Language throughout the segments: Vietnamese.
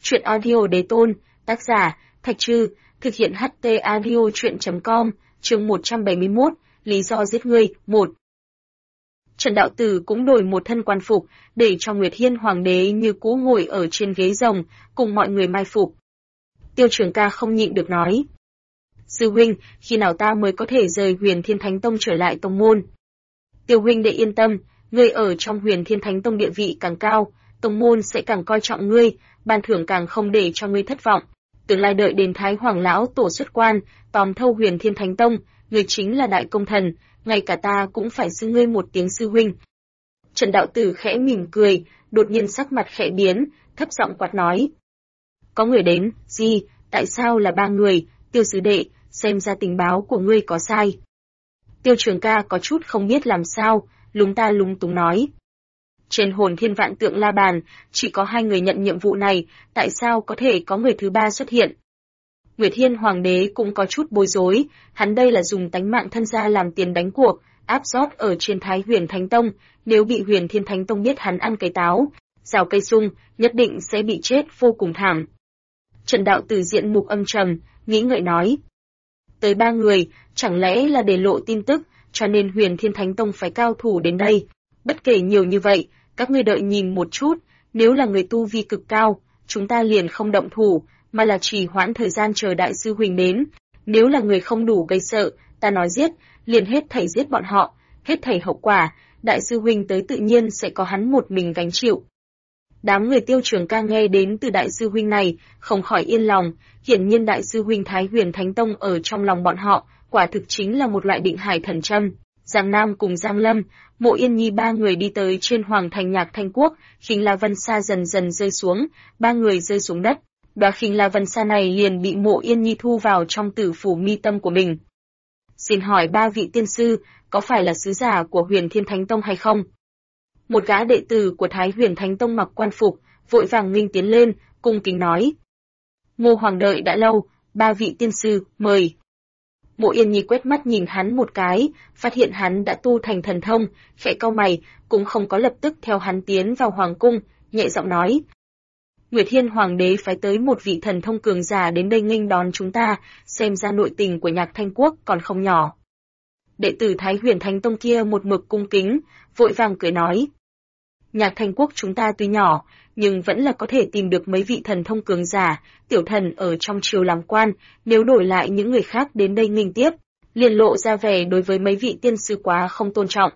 Truyện audio đế tôn, tác giả, Thạch Trư, thực hiện HT audio truyện.com, chương 171, lý do giết ngươi, 1. Trần Đạo Tử cũng đổi một thân quan phục, để cho Nguyệt Hiên Hoàng đế như cũ ngồi ở trên ghế rồng, cùng mọi người mai phục. Tiêu Trường Ca không nhịn được nói. Sư huynh, khi nào ta mới có thể rời Huyền Thiên Thánh Tông trở lại tông môn? Tiêu huynh đệ yên tâm, ngươi ở trong Huyền Thiên Thánh Tông địa vị càng cao, tông môn sẽ càng coi trọng ngươi, ban thưởng càng không để cho ngươi thất vọng. Tương lai đợi đến Thái Hoàng lão tổ xuất quan, tóm thâu Huyền Thiên Thánh Tông, ngươi chính là đại công thần, ngay cả ta cũng phải xưng ngươi một tiếng sư huynh. Trần Đạo Tử khẽ mỉm cười, đột nhiên sắc mặt khẽ biến, thấp giọng quát nói. Có người đến, gì, tại sao là 3 người, Tiêu sư đệ, xem ra tình báo của ngươi có sai. Tiêu Trường Ca có chút không biết làm sao, lúng ta lúng túng nói. Trên Hồn Thiên Vạn Tượng La Bàn, chỉ có 2 người nhận nhiệm vụ này, tại sao có thể có người thứ 3 xuất hiện? Nguyệt Hiên Hoàng đế cũng có chút bối rối, hắn đây là dùng tánh mạng thân gia làm tiền đánh cuộc, áp rót ở trên Thái Huyền Thánh Tông, nếu bị Huyền Thiên Thánh Tông biết hắn ăn cây táo, rào cây sung, nhất định sẽ bị chết vô cùng thảm. Trần Đạo Tử diện mục âm trầm, nghĩ ngợi nói. Tới 3 người, chẳng lẽ là để lộ tin tức, cho nên Huyền Thiên Thánh Tông phải cao thủ đến đây. Bất kể nhiều như vậy, các ngươi đợi nhìn một chút, nếu là người tu vi cực cao, chúng ta liền không động thủ, mà là trì hoãn thời gian chờ đại sư huynh đến. Nếu là người không đủ gây sợ, ta nói giết, liền hết thảy giết bọn họ, hết thảy hậu quả, đại sư huynh tới tự nhiên sẽ có hắn một mình gánh chịu. Đám người Tiêu Trường Ca nghe đến từ đại sư huynh này, không khỏi yên lòng, hiển nhiên đại sư huynh Thái Huyền Thánh Tông ở trong lòng bọn họ, quả thực chính là một loại định hải thần châm. Giang Nam cùng Giang Lâm, Mộ Yên Nhi 3 người đi tới trên Hoàng thành Nhạc Thanh Quốc, khinh la vân sa dần dần rơi xuống, 3 người rơi xuống đất. Đóa khinh la vân sa này liền bị Mộ Yên Nhi thu vào trong tử phủ mi tâm của mình. Xin hỏi 3 vị tiên sư, có phải là sứ giả của Huyền Thiên Thánh Tông hay không? Một gã đệ tử của Thái Huyền Thánh Tông mặc quan phục, vội vàng nghênh tiến lên, cung kính nói. Ngô Hoàng đợi đã lâu, 3 vị tiên sư, mời. Mộ Yên Nhi quét mắt nhìn hắn một cái, phát hiện hắn đã tu thành thần thông, khẽ cau mày, cũng không có lập tức theo hắn tiến vào hoàng cung, nhẹ giọng nói. Nguyệt Hiên Hoàng đế phái tới một vị thần thông cường giả đến đây nghênh đón chúng ta, xem ra nội tình của Nhạc Thanh Quốc còn không nhỏ. Đệ tử Thái Huyền Thánh Tông kia một mực cung kính, vội vàng cười nói. Nhạc Thanh Quốc chúng ta tuy nhỏ, nhưng vẫn là có thể tìm được mấy vị thần thông cường giả, tiểu thần ở trong triều làm quan, nếu đổi lại những người khác đến đây nghênh tiếp, liền lộ ra vẻ đối với mấy vị tiên sư quá không tôn trọng.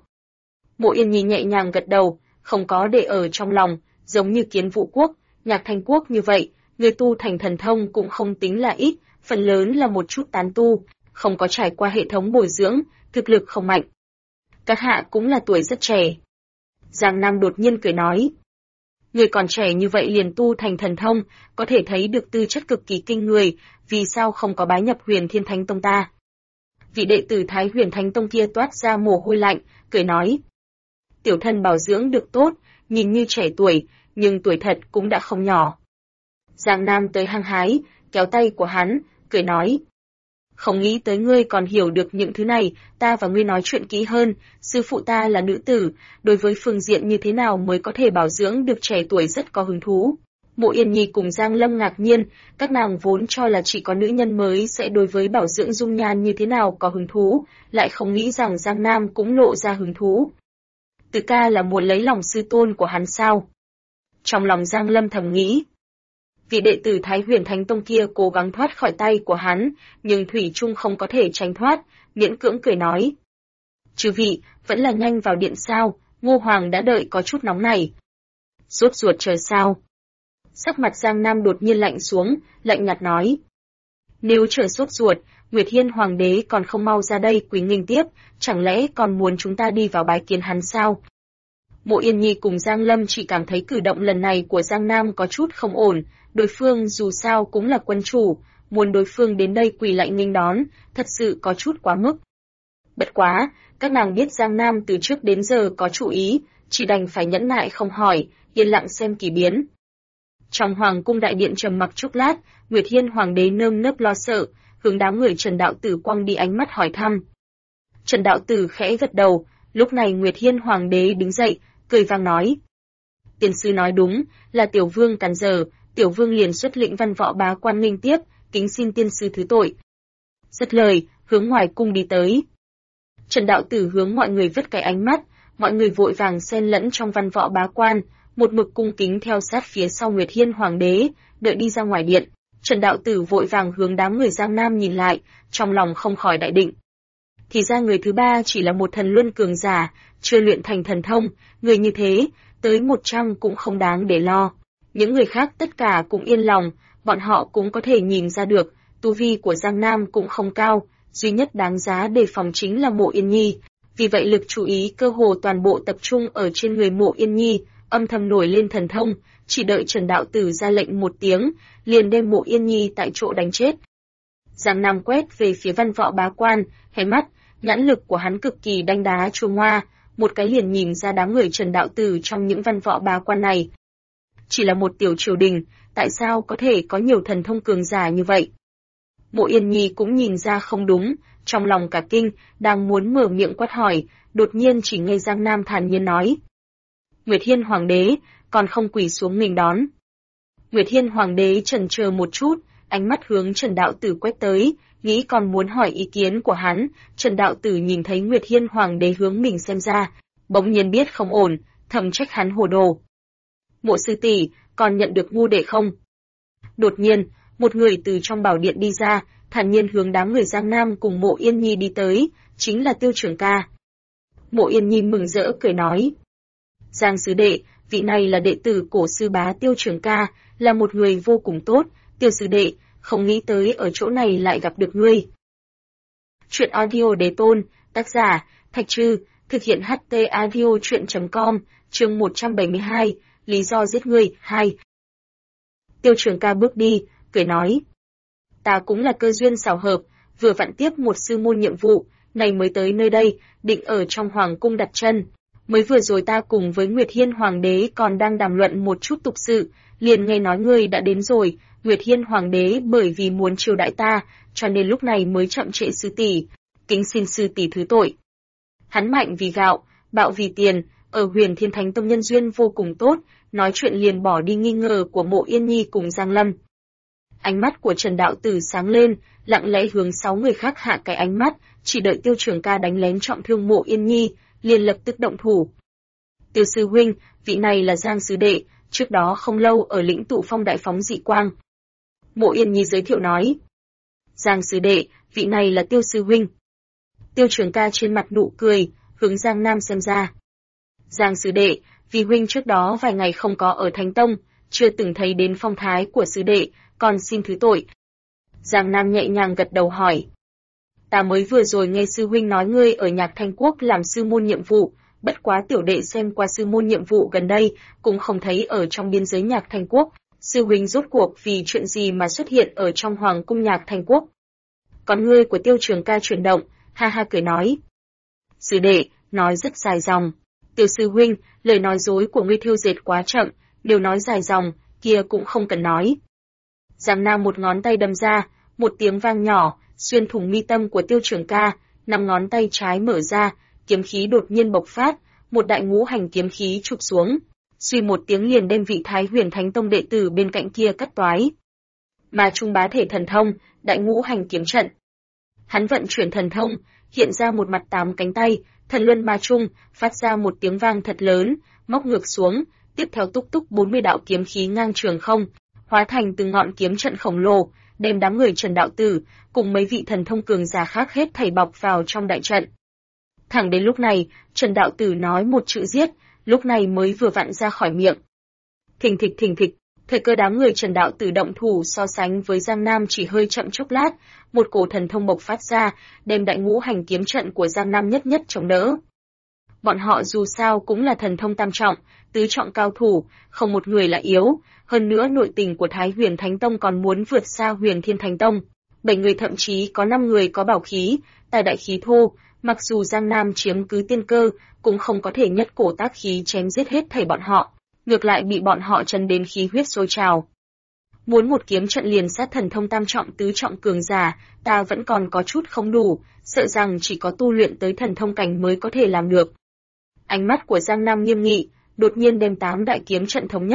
Mộ Yên Nhi nhẹ nhàng gật đầu, không có để ở trong lòng, giống như Kiến Vũ Quốc, Nhạc Thanh Quốc như vậy, người tu thành thần thông cũng không tính là ít, phần lớn là một chút tán tu, không có trải qua hệ thống bồi dưỡng, thực lực không mạnh. Các hạ cũng là tuổi rất trẻ. Giang Nam đột nhiên cười nói. Người còn trẻ như vậy liền tu thành thần thông, có thể thấy được tư chất cực kỳ kinh người, vì sao không có bái nhập Huyền Thiên Thánh Tông ta? Vị đệ tử Thái Huyền Thánh Tông kia toát ra mồ hôi lạnh, cười nói. Tiểu thân bảo dưỡng được tốt, nhìn như trẻ tuổi, nhưng tuổi thật cũng đã không nhỏ. Giang Nam tới hăng hái, kéo tay của hắn, cười nói. Không nghĩ tới ngươi còn hiểu được những thứ này, ta và ngươi nói chuyện kỹ hơn, sư phụ ta là nữ tử, đối với phương diện như thế nào mới có thể bảo dưỡng được trẻ tuổi rất có hứng thú. Mộ Yên Nhi cùng Giang Lâm ngạc nhiên, các nàng vốn cho là chỉ có nữ nhân mới sẽ đối với bảo dưỡng dung nhan như thế nào có hứng thú, lại không nghĩ rằng Giang Nam cũng lộ ra hứng thú. Từ ca là muốn lấy lòng sư tôn của hắn sao? Trong lòng Giang Lâm thầm nghĩ. Vị đệ tử Thái Huyền Thánh Tông kia cố gắng thoát khỏi tay của hắn, nhưng thủy chung không có thể tránh thoát, miễn cưỡng cười nói. Chư vị, vẫn là nhanh vào điện sao, Ngô Hoàng đã đợi có chút nóng này. Sốt ruột chờ sao? Sắc mặt Giang Nam đột nhiên lạnh xuống, lạnh nhạt nói. Nếu chờ sốt ruột, Nguyệt Hiên Hoàng đế còn không mau ra đây quý nghênh tiếp, chẳng lẽ còn muốn chúng ta đi vào bái kiến hắn sao? Mộ Yên Nhi cùng Giang Lâm chỉ cảm thấy cử động lần này của Giang Nam có chút không ổn, đối phương dù sao cũng là quân chủ, muốn đối phương đến đây quỳ lạy nghênh đón, thật sự có chút quá mức. Bất quá, các nàng biết Giang Nam từ trước đến giờ có chủ ý, chỉ đành phải nhẫn nại không hỏi, yên lặng xem kỳ biến. Trong Hoàng cung đại điện trầm mặc chốc lát, Nguyệt Hiên Hoàng đế nơm nớp lo sợ, hướng đám người Trần Đạo Tử quăng đi ánh mắt hỏi thăm. Trần Đạo Tử khẽ gật đầu, lúc này Nguyệt Hiên Hoàng đế đứng dậy, cười vang nói. Tiên sư nói đúng, là tiểu vương càn giờ, Tiểu Vương liền xuất lĩnh văn võ bá quan nghênh tiếp, kính xin tiên sư thứ tội. Dứt lời, hướng ngoài cung đi tới. Trần đạo tử hướng mọi người vứt cái ánh mắt, mọi người vội vàng xen lẫn trong văn võ bá quan, một mực cung kính theo sát phía sau Nguyệt Hiên Hoàng đế, đợi đi ra ngoài điện. Trần đạo tử vội vàng hướng đám người Giang Nam nhìn lại, trong lòng không khỏi đại định. Thì ra người thứ ba chỉ là một thần luân cường giả, chưa luyện thành thần thông, người như thế, tới 100 cũng không đáng để lo. Những người khác tất cả cũng yên lòng, bọn họ cũng có thể nhìn ra được, tu vi của Giang Nam cũng không cao, duy nhất đáng giá đề phòng chính là Mộ Yên Nhi. Vì vậy lực chú ý cơ hồ toàn bộ tập trung ở trên người Mộ Yên Nhi, âm thầm nổi lên thần thông, chỉ đợi Trần đạo tử ra lệnh một tiếng, liền đem Mộ Yên Nhi tại chỗ đánh chết. Giang Nam quét về phía văn võ bá quan, hé mắt, nhãn lực của hắn cực kỳ đanh đá chua ngoa, một cái liền nhìn ra đám người Trần đạo tử trong những văn võ bá quan này. Chỉ là một tiểu triều đình, tại sao có thể có nhiều thần thông cường giả như vậy? Mộ Yên Nhi cũng nhìn ra không đúng, trong lòng cả kinh, đang muốn mở miệng quát hỏi, đột nhiên chỉ nghe Giang Nam thản nhiên nói. Nguyệt Hiên Hoàng đế, còn không quỳ xuống nghênh đón. Nguyệt Hiên Hoàng đế chần chờ một chút, ánh mắt hướng Trần đạo tử quét tới, nghĩ còn muốn hỏi ý kiến của hắn. Trần đạo tử nhìn thấy Nguyệt Hiên Hoàng đế hướng mình xem ra, bỗng nhiên biết không ổn, thầm trách hắn hồ đồ. Mộ sư tỷ, còn nhận được ngu đệ không? Đột nhiên, một người từ trong bảo điện đi ra, thản nhiên hướng đám người Giang Nam cùng Mộ Yên Nhi đi tới, chính là Tiêu Trường Ca. Mộ Yên Nhi mừng rỡ cười nói. Giang sứ đệ, vị này là đệ tử cổ sư bá Tiêu Trường Ca, là một người vô cùng tốt, Tiêu sứ đệ, không nghĩ tới ở chỗ này lại gặp được ngươi. Chuyện audio đế tôn, tác giả, Thạch Trư, thực hiện HT audio chuyện.com, chương 172, lý do giết ngươi, 2. Tiêu Trường Ca bước đi, cười nói. Ta cũng là cơ duyên xảo hợp, vừa vặn tiếp một sư môn nhiệm vụ, này mới tới nơi đây, định ở trong hoàng cung đặt chân. Mới vừa rồi ta cùng với Nguyệt Hiên Hoàng đế còn đang đàm luận một chút tục sự, liền nghe nói ngươi đã đến rồi. Nguyệt Hiên Hoàng đế bởi vì muốn chiêu đãi ta, cho nên lúc này mới chậm trễ sư tỷ, kính xin sư tỷ thứ tội. Hắn mạnh vì gạo, bạo vì tiền, ở Huyền Thiên Thánh Tông nhân duyên vô cùng tốt, nói chuyện liền bỏ đi nghi ngờ của Mộ Yên Nhi cùng Giang Lâm. Ánh mắt của Trần đạo tử sáng lên, lặng lẽ hướng 6 người khác hạ cái ánh mắt, chỉ đợi Tiêu Trường Ca đánh lén trọng thương Mộ Yên Nhi, liền lập tức động thủ. Tiêu sư huynh, vị này là Giang sứ đệ, trước đó không lâu ở lĩnh Tụ Phong đại phóng dị quang. Mộ Yên Nhi giới thiệu nói. Giang sứ đệ, vị này là Tiêu sư huynh. Tiêu Trường Ca trên mặt nụ cười, hướng Giang Nam xem ra. Giang sứ đệ, vì huynh trước đó vài ngày không có ở Thánh Tông, chưa từng thấy đến phong thái của sứ đệ, còn xin thứ tội. Giang Nam nhẹ nhàng gật đầu hỏi. Ta mới vừa rồi nghe sư huynh nói ngươi ở Nhạc Thanh Quốc làm sư môn nhiệm vụ, bất quá tiểu đệ xem qua sư môn nhiệm vụ gần đây, cũng không thấy ở trong biên giới Nhạc Thanh Quốc, sư huynh rốt cuộc vì chuyện gì mà xuất hiện ở trong hoàng cung Nhạc Thanh Quốc. Con ngươi của Tiêu Trường Ca chuyển động, ha ha cười nói. Sư đệ, nói rất dài dòng. Tiêu sư huynh, lời nói dối của ngươi thêu dệt quá chậm, đều nói dài dòng, kia cũng không cần nói. Giang Nam một ngón tay đâm ra, một tiếng vang nhỏ, xuyên thủng mi tâm của Tiêu Trường Ca, 5 ngón tay trái mở ra, kiếm khí đột nhiên bộc phát, một đại ngũ hành kiếm khí chụp xuống, suy một tiếng liền đem vị Thái Huyền Thánh Tông đệ tử bên cạnh kia cắt toái. Mà trung bá thể thần thông, đại ngũ hành kiếm trận. Hắn vận chuyển thần thông, hiện ra một mặt 8 cánh tay, thần luân ma trung, phát ra một tiếng vang thật lớn, móc ngược xuống, tiếp theo túc túc 40 đạo kiếm khí ngang trường không, hóa thành từng ngọn kiếm trận khổng lồ, đem đám người Trần đạo tử cùng mấy vị thần thông cường giả khác hết thảy bọc vào trong đại trận. Thẳng đến lúc này, Trần đạo tử nói một chữ giết, lúc này mới vừa vặn ra khỏi miệng. Thình thịch, thời cơ đám người Trần đạo tử động thủ so sánh với Giang Nam chỉ hơi chậm chốc lát, một cổ thần thông bộc phát ra, đem đại ngũ hành kiếm trận của Giang Nam nhất nhất chống đỡ. Bọn họ dù sao cũng là thần thông tam trọng, tứ trọng cao thủ, không một người là yếu, hơn nữa nội tình của Thái Huyền Thánh Tông còn muốn vượt xa Huyền Thiên Thánh Tông. 7 người thậm chí có 5 người có bảo khí, tài đại khí thô, mặc dù Giang Nam chiếm cứ tiên cơ, cũng không có thể nhất cổ tác khí chém giết hết thảy bọn họ, ngược lại bị bọn họ chấn đến khí huyết sôi trào. Muốn một kiếm trận liền sát thần thông tam trọng tứ trọng cường giả, ta vẫn còn có chút không đủ, sợ rằng chỉ có tu luyện tới thần thông cảnh mới có thể làm được. Ánh mắt của Giang Nam nghiêm nghị, đột nhiên đem 8 đại kiếm trận thống nhất,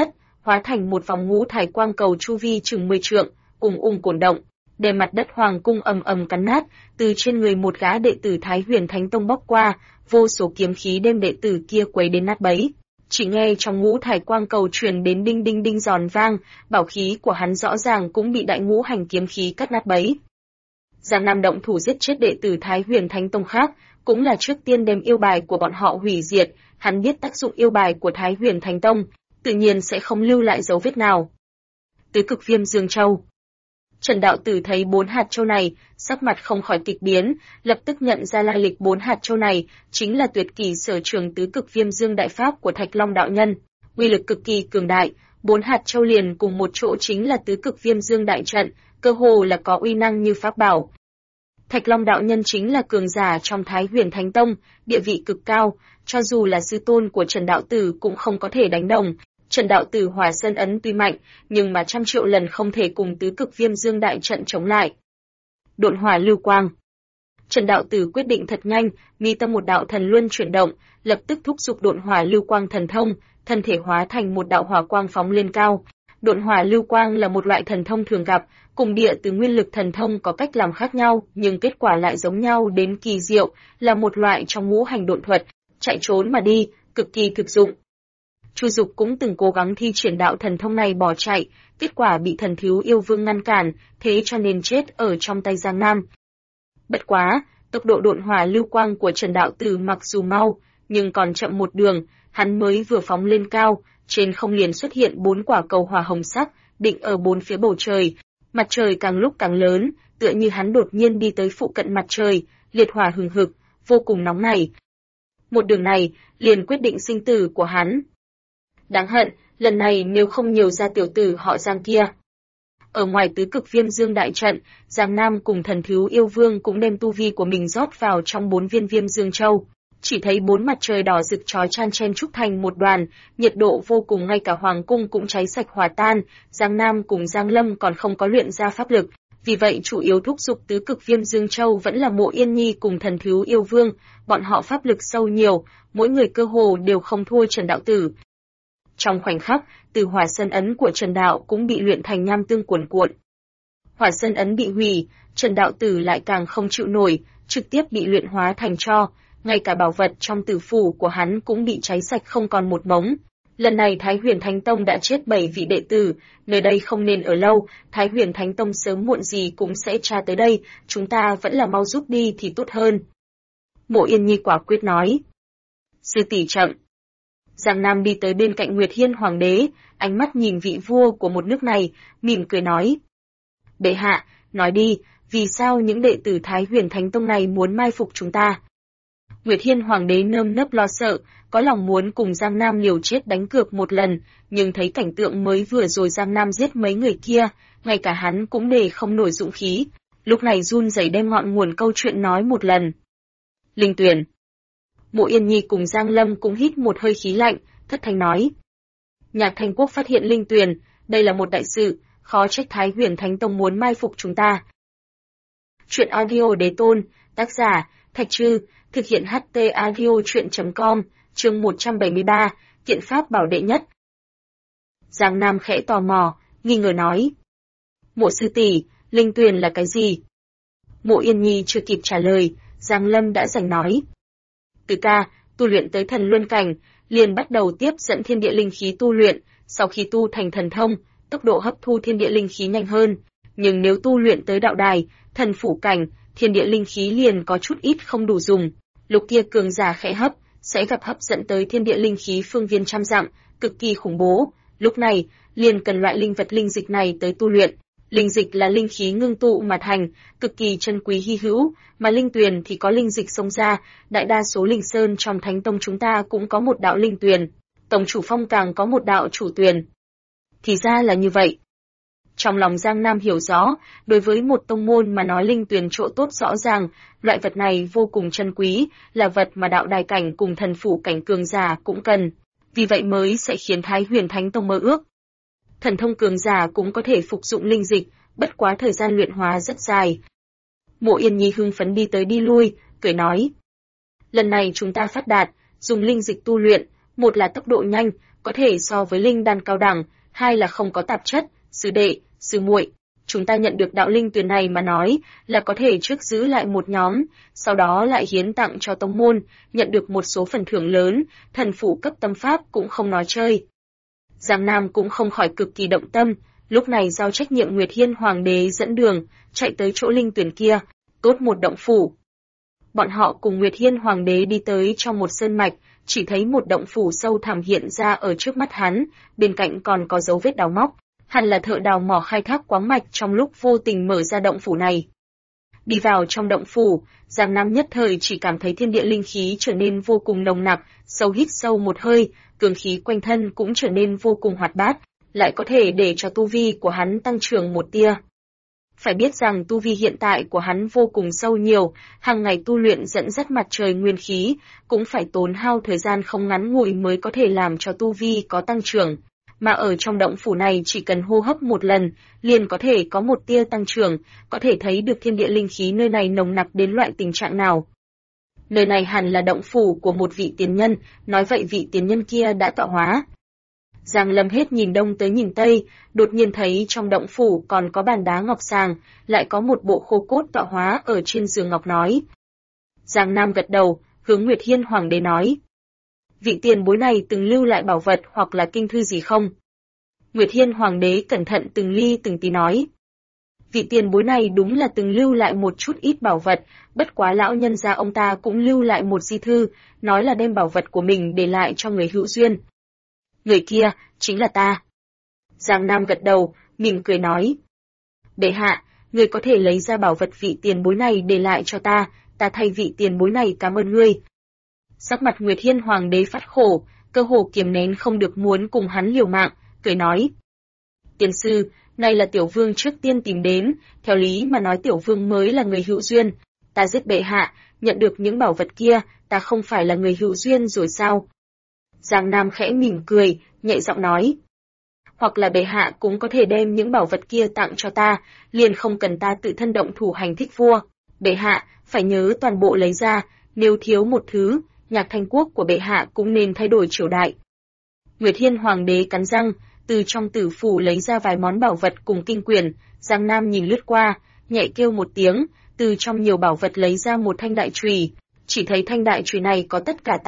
hóa thành một vòng ngũ thải quang cầu chu vi chừng 10 trượng, cuồn động, để mặt đất hoàng cung ầm ầm cắn nát, từ trên người một gã đệ tử Thái Huyền Thánh Tông bóc qua, vô số kiếm khí đem đệ tử kia quấy đến nát bấy. Chỉ nghe trong ngũ thải quang cầu truyền đến đinh đinh đinh giòn vang, bảo khí của hắn rõ ràng cũng bị đại ngũ hành kiếm khí cắt nát bấy. Giang Nam động thủ giết chết đệ tử Thái Huyền Thánh Tông khác, cũng là trước tiên đem yêu bài của bọn họ hủy diệt, hắn biết tác dụng yêu bài của Thái Huyền Thánh Tông, tự nhiên sẽ không lưu lại dấu vết nào. Tứ cực viêm dương châu. Trần Đạo Tử thấy 4 hạt châu này, sắc mặt không khỏi kịch biến, lập tức nhận ra lai lịch 4 hạt châu này, chính là tuyệt kỳ sở trường tứ cực viêm dương đại pháp của Thạch Long đạo nhân, uy lực cực kỳ cường đại, 4 hạt châu liền cùng một chỗ chính là tứ cực viêm dương đại trận, cơ hồ là có uy năng như pháp bảo. Thạch Long đạo nhân chính là cường giả trong Thái Huyền Thánh Tông, địa vị cực cao, cho dù là sư tôn của Trần Đạo Tử cũng không có thể đánh đồng. Trần Đạo Tử Hỏa Sơn ấn tuy mạnh, nhưng mà 100 triệu lần không thể cùng tứ cực viêm dương đại trận chống lại. Độn hỏa lưu quang. Trần Đạo Tử quyết định thật nhanh, mi tâm một đạo thần luân chuyển động, lập tức thúc giục độn hỏa lưu quang thần thông, thân thể hóa thành một đạo hỏa quang phóng lên cao. Độn hỏa lưu quang là một loại thần thông thường gặp, cùng địa từ nguyên lực thần thông có cách làm khác nhau, nhưng kết quả lại giống nhau đến kỳ diệu, là một loại trong ngũ hành độn thuật, chạy trốn mà đi, cực kỳ thực dụng. Chu Dục cũng từng cố gắng thi triển đạo thần thông này bỏ chạy, kết quả bị Thần Thiếu Yêu Vương ngăn cản, thế cho nên chết ở trong tay Giang Nam. Bất quá, tốc độ độn hỏa lưu quang của Trần Đạo Tử mặc dù mau, nhưng còn chậm một đường, hắn mới vừa phóng lên cao, trên không liền xuất hiện 4 quả cầu hỏa hồng sắc, định ở 4 phía bầu trời. Mặt trời càng lúc càng lớn, tựa như hắn đột nhiên đi tới phụ cận mặt trời, liệt hỏa hừng hực, vô cùng nóng nảy. Một đường này, liền quyết định sinh tử của hắn. Đáng hận, lần này nếu không nhiều ra tiểu tử họ Giang kia. Ở ngoài tứ cực viêm dương đại trận, Giang Nam cùng Thần Thiếu Yêu Vương cũng đem tu vi của mình rót vào trong 4 viên viêm dương châu. Chỉ thấy 4 mặt trời đỏ rực chói chan chen chúc thành một đoàn, nhiệt độ vô cùng, ngay cả hoàng cung cũng cháy sạch hòa tan. Giang Nam cùng Giang Lâm còn không có luyện ra pháp lực, vì vậy chủ yếu thúc giục tứ cực viêm dương châu vẫn là Mộ Yên Nhi cùng Thần Thiếu Yêu Vương, bọn họ pháp lực sâu nhiều, mỗi người cơ hồ đều không thua Trần Đạo Tử. Trong khoảnh khắc, từ Hỏa Sơn ấn của Trần Đạo cũng bị luyện thành nham tương cuồn cuộn. Hỏa Sơn ấn bị hủy, Trần Đạo Tử lại càng không chịu nổi, trực tiếp bị luyện hóa thành tro, ngay cả bảo vật trong tử phủ của hắn cũng bị cháy sạch không còn một mống. Lần này Thái Huyền Thánh Tông đã chết 7 vị đệ tử, nơi đây không nên ở lâu, Thái Huyền Thánh Tông sớm muộn gì cũng sẽ tra tới đây, chúng ta vẫn là mau rút đi thì tốt hơn. Mộ Yên Nhi quả quyết nói. Sư tỷ chậm. Giang Nam đi tới bên cạnh Nguyệt Hiên Hoàng đế, ánh mắt nhìn vị vua của một nước này, mỉm cười nói. Bệ hạ, nói đi, vì sao những đệ tử Thái Huyền Thánh Tông này muốn mai phục chúng ta? Nguyệt Hiên Hoàng đế nơm nớp lo sợ, có lòng muốn cùng Giang Nam liều chết đánh cược một lần, nhưng thấy cảnh tượng mới vừa rồi Giang Nam giết mấy người kia, ngay cả hắn cũng để không nổi dũng khí, lúc này run rẩy đem ngọn nguồn câu chuyện nói một lần. Linh Tuyền. Mộ Yên Nhi cùng Giang Lâm cũng hít một hơi khí lạnh, thất thanh nói. Nhạc Thành Quốc phát hiện Linh Tuyền, đây là một đại sự, khó trách Thái Huyền Thánh Tông muốn mai phục chúng ta. Chuyện audio đế tôn, tác giả, Thạch Trư, thực hiện HT audio chuyện.com, chương 173, kiện pháp bảo đệ nhất. Giang Nam khẽ tò mò, nghi ngờ nói. Mộ sư tỷ, Linh Tuyền là cái gì? Mộ Yên Nhi chưa kịp trả lời, Giang Lâm đã giành nói. Từ ca, tu luyện tới thần luân cảnh, liền bắt đầu tiếp dẫn thiên địa linh khí tu luyện, sau khi tu thành thần thông, tốc độ hấp thu thiên địa linh khí nhanh hơn, nhưng nếu tu luyện tới đạo đài, thần phủ cảnh, thiên địa linh khí liền có chút ít không đủ dùng. Lúc kia cường giả khẽ hấp, sẽ gặp hấp dẫn tới thiên địa linh khí phương viên trăm dặm, cực kỳ khủng bố. Lúc này, liền cần loại linh vật linh dịch này tới tu luyện. Linh dịch là linh khí ngưng tụ mà thành, cực kỳ chân quý hy hữu, mà linh tuyền thì có linh dịch xông ra, đại đa số linh sơn trong Thánh Tông chúng ta cũng có một đạo linh tuyền, Tổng chủ Phong càng có một đạo chủ tuyền. Thì ra là như vậy. Trong lòng Giang Nam hiểu rõ, đối với một tông môn mà nói linh tuyền chỗ tốt rõ ràng, loại vật này vô cùng chân quý, là vật mà đạo đài cảnh cùng thần phủ cảnh cường giả cũng cần, vì vậy mới sẽ khiến Thái Huyền Thánh Tông mơ ước. Thần thông cường giả cũng có thể phục dụng linh dịch, bất quá thời gian luyện hóa rất dài. Mộ Yên Nhi hưng phấn đi tới đi lui, cười nói. Lần này chúng ta phát đạt, dùng linh dịch tu luyện, một là tốc độ nhanh, có thể so với linh đan cao đẳng, hai là không có tạp chất, sư đệ, sư muội. Chúng ta nhận được đạo linh tuyền này mà nói là có thể trước giữ lại một nhóm, sau đó lại hiến tặng cho tông môn, nhận được một số phần thưởng lớn, thần phụ cấp tâm pháp cũng không nói chơi. Giang Nam cũng không khỏi cực kỳ động tâm, lúc này giao trách nhiệm Nguyệt Hiên Hoàng đế dẫn đường, chạy tới chỗ linh tuyển kia, tốt một động phủ. Bọn họ cùng Nguyệt Hiên Hoàng đế đi tới trong một sơn mạch, chỉ thấy một động phủ sâu thẳm hiện ra ở trước mắt hắn, bên cạnh còn có dấu vết đào móc, hẳn là thợ đào mỏ khai thác khoáng mạch trong lúc vô tình mở ra động phủ này. Đi vào trong động phủ, Giang Nam nhất thời chỉ cảm thấy thiên địa linh khí trở nên vô cùng nồng nặc, sâu hít sâu một hơi, cường khí quanh thân cũng trở nên vô cùng hoạt bát, lại có thể để cho tu vi của hắn tăng trưởng một tia. Phải biết rằng tu vi hiện tại của hắn vô cùng sâu nhiều, hàng ngày tu luyện dẫn dắt mặt trời nguyên khí, cũng phải tốn hao thời gian không ngắn ngủi mới có thể làm cho tu vi có tăng trưởng. Mà ở trong động phủ này chỉ cần hô hấp một lần, liền có thể có một tia tăng trưởng, có thể thấy được thiên địa linh khí nơi này nồng nặc đến loại tình trạng nào. Nơi này hẳn là động phủ của một vị tiền nhân, nói vậy vị tiền nhân kia đã tọa hóa. Giang Lâm hết nhìn đông tới nhìn tây, đột nhiên thấy trong động phủ còn có bàn đá ngọc sàng, lại có một bộ khô cốt tọa hóa ở trên giường ngọc nói. Giang Nam gật đầu, hướng Nguyệt Hiên Hoàng đế nói. Vị tiền bối này từng lưu lại bảo vật hoặc là kinh thư gì không? Nguyệt Hiên Hoàng đế cẩn thận từng ly từng tí nói. Vị tiền bối này đúng là từng lưu lại một chút ít bảo vật, bất quá lão nhân gia ông ta cũng lưu lại một di thư, nói là đem bảo vật của mình để lại cho người hữu duyên. Người kia, chính là ta. Giang Nam gật đầu, mỉm cười nói. Bệ hạ, người có thể lấy ra bảo vật vị tiền bối này để lại cho ta, ta thay vị tiền bối này cảm ơn ngươi. Sắc mặt Nguyệt Hiên Hoàng đế phát khổ, cơ hồ kiềm nén không được muốn cùng hắn liều mạng, cười nói. Tiền sư, này là tiểu vương trước tiên tìm đến, theo lý mà nói tiểu vương mới là người hữu duyên. Ta giết bệ hạ, nhận được những bảo vật kia, ta không phải là người hữu duyên rồi sao? Giang Nam khẽ mỉm cười, nhẹ giọng nói. Hoặc là bệ hạ cũng có thể đem những bảo vật kia tặng cho ta, liền không cần ta tự thân động thủ hành thích vua. Bệ hạ, phải nhớ toàn bộ lấy ra, nếu thiếu một thứ, Nhạc Thanh quốc của bệ hạ cũng nên thay đổi triều đại. Nguyệt Hiên Hoàng đế cắn răng, từ trong tử phủ lấy ra vài món bảo vật cùng kinh quyển, Giang Nam nhìn lướt qua, nhẹ kêu một tiếng, từ trong nhiều bảo vật lấy ra một thanh đại chùy, chỉ thấy thanh đại chùy này có tất cả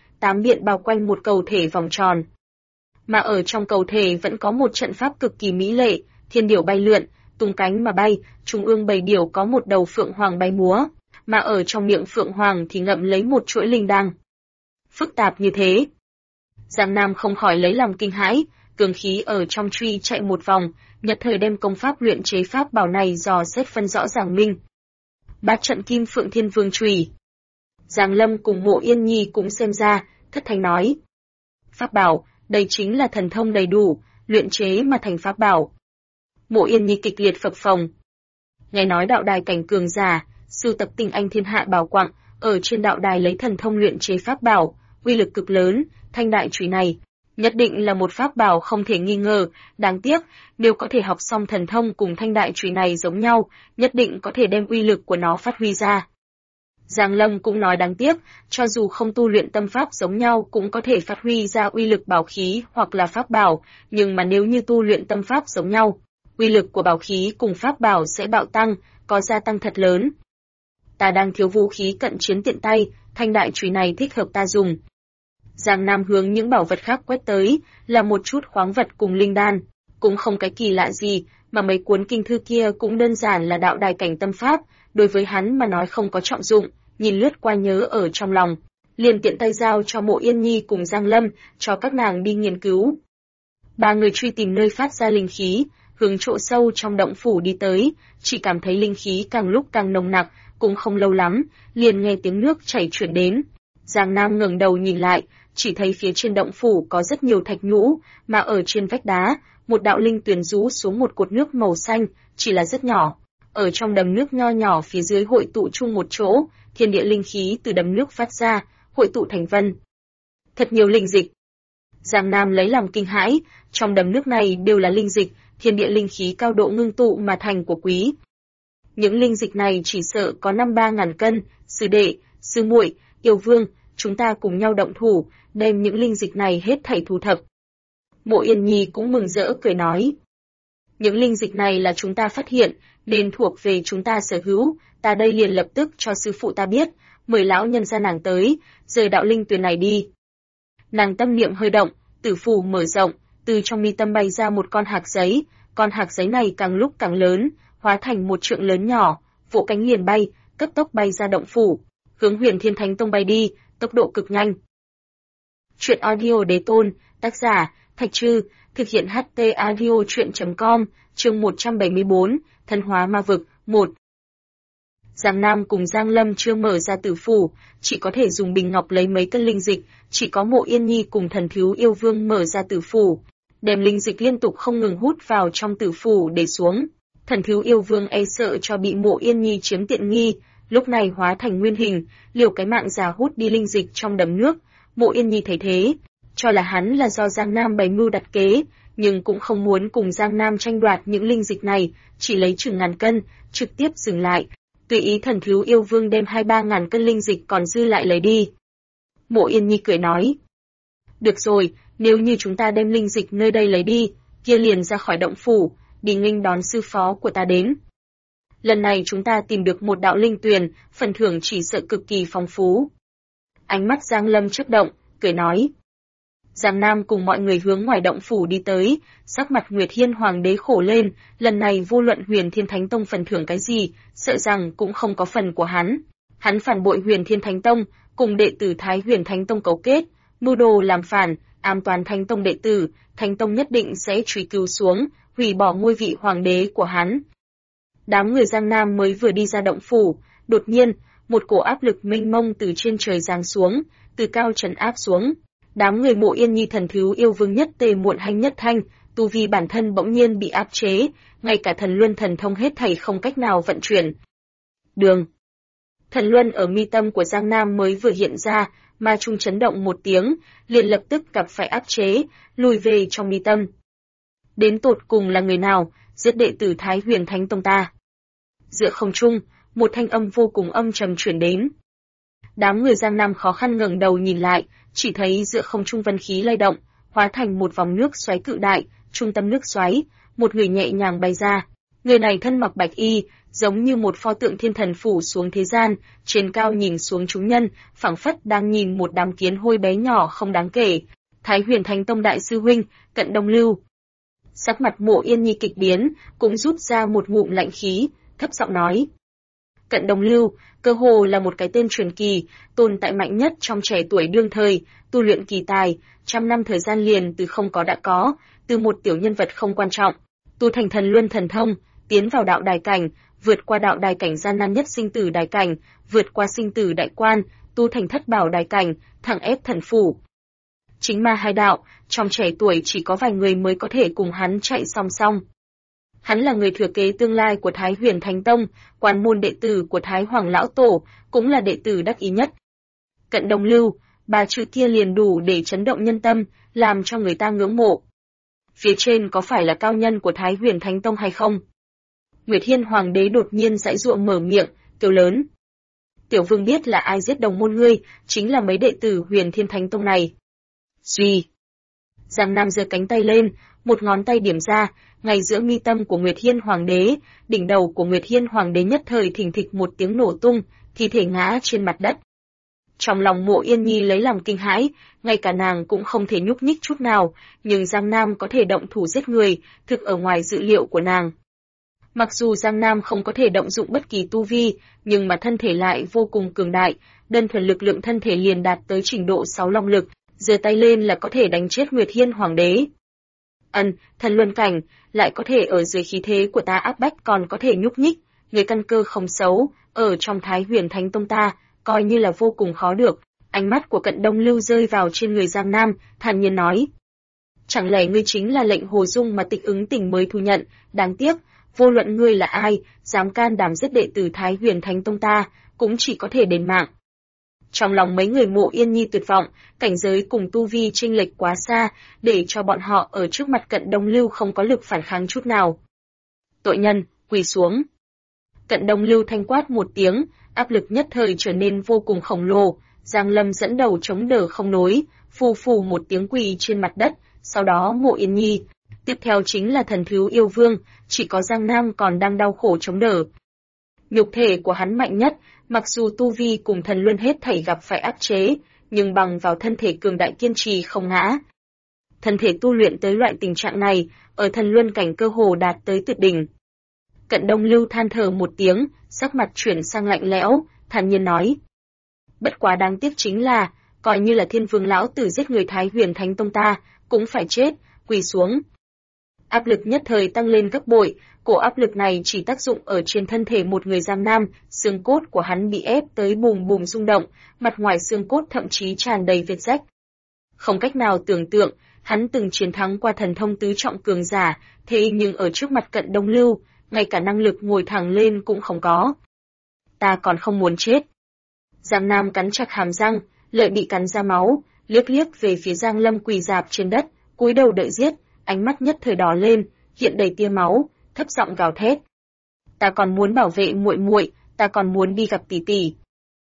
8 biện bao quanh một cầu thể vòng tròn. Mà ở trong cầu thể vẫn có một trận pháp cực kỳ mỹ lệ, thiên điểu bay lượn, tung cánh mà bay, trung ương bầy điểu có một đầu phượng hoàng bay múa, mà ở trong miệng phượng hoàng thì ngậm lấy một chuỗi linh đăng. Phức tạp như thế. Giang Nam không khỏi lấy lòng kinh hãi, cường khí ở trong truy chạy một vòng, nhất thời đem công pháp luyện chế pháp bảo này dò xét phân rõ ràng minh. Bát trận kim phượng thiên vương chùy. Giang Lâm cùng Mộ Yên Nhi cũng xem ra, thất thanh nói. Pháp bảo, đây chính là thần thông đầy đủ, luyện chế mà thành pháp bảo. Mộ Yên Nhi kịch liệt phập phồng. Nghe nói đạo đài cảnh cường giả, sưu tập tinh anh thiên hạ bảo quạng, ở trên đạo đài lấy thần thông luyện chế pháp bảo, uy lực cực lớn, thanh đại chùy này nhất định là một pháp bảo không thể nghi ngờ, đáng tiếc, nếu có thể học xong thần thông cùng thanh đại chùy này giống nhau, nhất định có thể đem uy lực của nó phát huy ra. Giang Lâm cũng nói đáng tiếc, cho dù không tu luyện tâm pháp giống nhau cũng có thể phát huy ra uy lực bảo khí hoặc là pháp bảo, nhưng mà nếu như tu luyện tâm pháp giống nhau, uy lực của bảo khí cùng pháp bảo sẽ bạo tăng, có gia tăng thật lớn. Ta đang thiếu vũ khí cận chiến tiện tay, thanh đại chùy này thích hợp ta dùng. Giang Nam hướng những bảo vật khác quét tới, là một chút khoáng vật cùng linh đan, cũng không cái kỳ lạ gì, mà mấy cuốn kinh thư kia cũng đơn giản là đạo đài cảnh tâm pháp, đối với hắn mà nói không có trọng dụng, nhìn lướt qua nhớ ở trong lòng, liền tiện tay giao cho Mộ Yên Nhi cùng Giang Lâm, cho các nàng đi nghiên cứu. Ba người truy tìm nơi phát ra linh khí, hướng chỗ sâu trong động phủ đi tới, chỉ cảm thấy linh khí càng lúc càng nồng nặc, cũng không lâu lắm, liền nghe tiếng nước chảy chuyển đến. Giang Nam ngẩng đầu nhìn lại, chỉ thấy phía trên động phủ có rất nhiều thạch nhũ, mà ở trên vách đá, một đạo linh tuyền rũ xuống một cột nước màu xanh, chỉ là rất nhỏ. Ở trong đầm nước nho nhỏ phía dưới hội tụ chung một chỗ, thiên địa linh khí từ đầm nước phát ra, hội tụ thành vân. Thật nhiều linh dịch. Giang Nam lấy làm kinh hãi, trong đầm nước này đều là linh dịch, thiên địa linh khí cao độ ngưng tụ mà thành của quý. Những linh dịch này chỉ sợ có 5-3 ngàn cân, sư đệ, sư muội, yêu vương, chúng ta cùng nhau động thủ, đem những linh dịch này hết thảy thu thập. Mộ Yên Nhi cũng mừng rỡ cười nói. Những linh dịch này là chúng ta phát hiện, nên thuộc về chúng ta sở hữu, ta đây liền lập tức cho sư phụ ta biết, mời lão nhân gia nàng tới, rời đạo linh tuyền này đi. Nàng tâm niệm hơi động, tử phù mở rộng, từ trong mi tâm bay ra một con hạc giấy này càng lúc càng lớn, hóa thành một trượng lớn nhỏ, vỗ cánh liền bay, cấp tốc bay ra động phủ, hướng Huyền Thiên Thánh Tông bay đi, tốc độ cực nhanh. Truyện audio Đế Tôn, tác giả Thạch Trư, thực hiện HT audio truyện.com, chương 174, Thân hóa ma vực, 1. Giang Nam cùng Giang Lâm chưa mở ra tử phủ, chỉ có thể dùng bình ngọc lấy mấy cân linh dịch, chỉ có Mộ Yên Nhi cùng Thần Thiếu Yêu Vương mở ra tử phủ, đem linh dịch liên tục không ngừng hút vào trong tử phủ để xuống. Thần Thiếu Yêu Vương e sợ cho bị Mộ Yên Nhi chiếm tiện nghi, lúc này hóa thành nguyên hình, liều cái mạng già hút đi linh dịch trong đầm nước. Mộ Yên Nhi thấy thế, cho là hắn là do Giang Nam bày mưu đặt kế, nhưng cũng không muốn cùng Giang Nam tranh đoạt những linh dịch này, chỉ lấy chừng ngàn cân, trực tiếp dừng lại, tùy ý Thần Thiếu Yêu Vương đem 2-3 ngàn cân linh dịch còn dư lại lấy đi. Mộ Yên Nhi cười nói, được rồi, nếu như chúng ta đem linh dịch nơi đây lấy đi, kia liền ra khỏi động phủ, đi nghênh đón sư phó của ta đến. Lần này chúng ta tìm được một đạo linh tuyền, phần thưởng chỉ sợ cực kỳ phong phú. Ánh mắt Giang Lâm chớp động, cười nói. Giang Nam cùng mọi người hướng ngoài động phủ đi tới, sắc mặt Nguyệt Hiên Hoàng đế khổ lên, lần này vô luận Huyền Thiên Thánh Tông phần thưởng cái gì, sợ rằng cũng không có phần của hắn. Hắn phản bội Huyền Thiên Thánh Tông, cùng đệ tử Thái Huyền Thánh Tông cấu kết, mưu đồ làm phản, ám toán Thánh Tông đệ tử, Thánh Tông nhất định sẽ truy cứu xuống, hủy bỏ ngôi vị hoàng đế của hắn. Đám người Giang Nam mới vừa đi ra động phủ, đột nhiên, một cổ áp lực mênh mông từ trên trời giáng xuống, từ cao trấn áp xuống. Đám người Mộ Yên Nhi Thần Thiếu Yêu Vương nhất tề muộn hanh nhất thanh, tu vi bản thân bỗng nhiên bị áp chế, ngay cả thần luân thần thông hết thảy không cách nào vận chuyển. Đường. Thần luân ở mi tâm của Giang Nam mới vừa hiện ra, ma trung chấn động một tiếng, liền lập tức gặp phải áp chế, lùi về trong mi tâm. Đến tột cùng là người nào, giết đệ tử Thái Huyền Thánh Tông ta? Giữa không trung, một thanh âm vô cùng âm trầm truyền đến. Đám người Giang Nam khó khăn ngẩng đầu nhìn lại, chỉ thấy giữa không trung vân khí lay động, hóa thành một vòng nước xoáy cự đại, trung tâm nước xoáy, một người nhẹ nhàng bay ra. Người này thân mặc bạch y, giống như một pho tượng thiên thần phủ xuống thế gian, trên cao nhìn xuống chúng nhân, phảng phất đang nhìn một đám kiến hôi bé nhỏ không đáng kể. Thái Huyền Thánh Tông đại sư huynh, Cận Đông Lưu. Sắc mặt Mộ Yên Nhi kịch biến, cũng rút ra một ngụm lạnh khí, thấp giọng nói. Cận Đông Lưu, cơ hồ là một cái tên truyền kỳ, tồn tại mạnh nhất trong trẻ tuổi đương thời, tu luyện kỳ tài, 100 năm thời gian liền từ không có đã có, từ một tiểu nhân vật không quan trọng, tu thành thần luân thần thông, tiến vào đạo đài cảnh, vượt qua đạo đài cảnh gian nan nhất sinh tử đài cảnh, vượt qua sinh tử đại quan, tu thành thất bảo đài cảnh, thẳng ép thần phủ. Chính ma hai đạo, trong trẻ tuổi chỉ có vài người mới có thể cùng hắn chạy song song. Hắn là người thừa kế tương lai của Thái Huyền Thánh Tông, quan môn đệ tử của Thái Hoàng Lão Tổ, cũng là đệ tử đắc ý nhất. Cận Đông Lưu, 3 chữ kia liền đủ để chấn động nhân tâm, làm cho người ta ngưỡng mộ. Phía trên có phải là cao nhân của Thái Huyền Thánh Tông hay không? Nguyệt Hiên Hoàng đế đột nhiên giãy giụa mở miệng, kêu lớn. Tiểu vương biết là ai giết đồng môn ngươi, chính là mấy đệ tử Huyền Thiên Thánh Tông này. Suy. Giang Nam giơ cánh tay lên, một ngón tay điểm ra, ngay giữa mi tâm của Nguyệt Hiên Hoàng đế, đỉnh đầu của Nguyệt Hiên Hoàng đế nhất thời thình thịch một tiếng nổ tung, thi thể ngã trên mặt đất. Trong lòng Mộ Yên Nhi lấy làm kinh hãi, ngay cả nàng cũng không thể nhúc nhích chút nào, nhưng Giang Nam có thể động thủ giết người, thực ở ngoài dự liệu của nàng. Mặc dù Giang Nam không có thể động dụng bất kỳ tu vi, nhưng mà thân thể lại vô cùng cường đại, đơn thuần lực lượng thân thể liền đạt tới trình độ 6 long lực, giơ tay lên là có thể đánh chết Nguyệt Hiên Hoàng đế. Thần luân cảnh, lại có thể ở dưới khí thế của ta áp bách còn có thể nhúc nhích, người căn cơ không xấu, ở trong Thái Huyền Thánh Tông ta, coi như là vô cùng khó được. Ánh mắt của Cận Đông Lưu rơi vào trên người Giang Nam, thản nhiên nói. Chẳng lẽ ngươi chính là lệnh Hồ Dung mà Tịch Ứng Tình mới thu nhận, đáng tiếc, vô luận ngươi là ai, dám can đảm giết đệ tử Thái Huyền Thánh Tông ta, cũng chỉ có thể đền mạng. Trong lòng mấy người Mộ Yên Nhi tuyệt vọng, cảnh giới cùng tu vi chênh lệch quá xa, để cho bọn họ ở trước mặt Cận Đông Lưu không có lực phản kháng chút nào. Tội nhân, quỳ xuống. Cận Đông Lưu thanh quát một tiếng, áp lực nhất thời trở nên vô cùng khổng lồ, Giang Lâm dẫn đầu chống đỡ không nối, phù phù một tiếng quỳ trên mặt đất, sau đó Mộ Yên Nhi. Tiếp theo chính là thần thú yêu vương, chỉ có Giang Nam còn đang đau khổ chống đỡ. Nhục thể của hắn mạnh nhất, mặc dù tu vi cùng thần luân hết thảy gặp phải áp chế, nhưng bằng vào thân thể cường đại kiên trì không ngã. Thân thể tu luyện tới loại tình trạng này, ở thần luân cảnh cơ hồ đạt tới tuyệt đỉnh. Cận Đông Lưu than thở một tiếng, sắc mặt chuyển sang lạnh lẽo, thản nhiên nói. Bất quá đáng tiếc chính là, coi như là Thiên Vương lão tử giết người Thái Huyền Thánh Tông ta, cũng phải chết, quỳ xuống. Áp lực nhất thời tăng lên gấp bội, cổ áp lực này chỉ tác dụng ở trên thân thể một người Giang Nam, xương cốt của hắn bị ép tới bùm bùm rung động, mặt ngoài xương cốt thậm chí tràn đầy vết rách. Không cách nào tưởng tượng, hắn từng chiến thắng qua thần thông tứ trọng cường giả, thế nhưng ở trước mặt Cận Đông Lưu, ngay cả năng lực ngồi thẳng lên cũng không có. Ta còn không muốn chết. Giang Nam cắn chặt hàm răng, lợi bị cắn ra máu, liếc liếc về phía Giang Lâm quỳ rạp trên đất, cúi đầu đợi giết, ánh mắt nhất thời đỏ lên, hiện đầy tia máu, thấp giọng gào thét. Ta còn muốn bảo vệ muội muội, ta còn muốn đi gặp tỷ tỷ.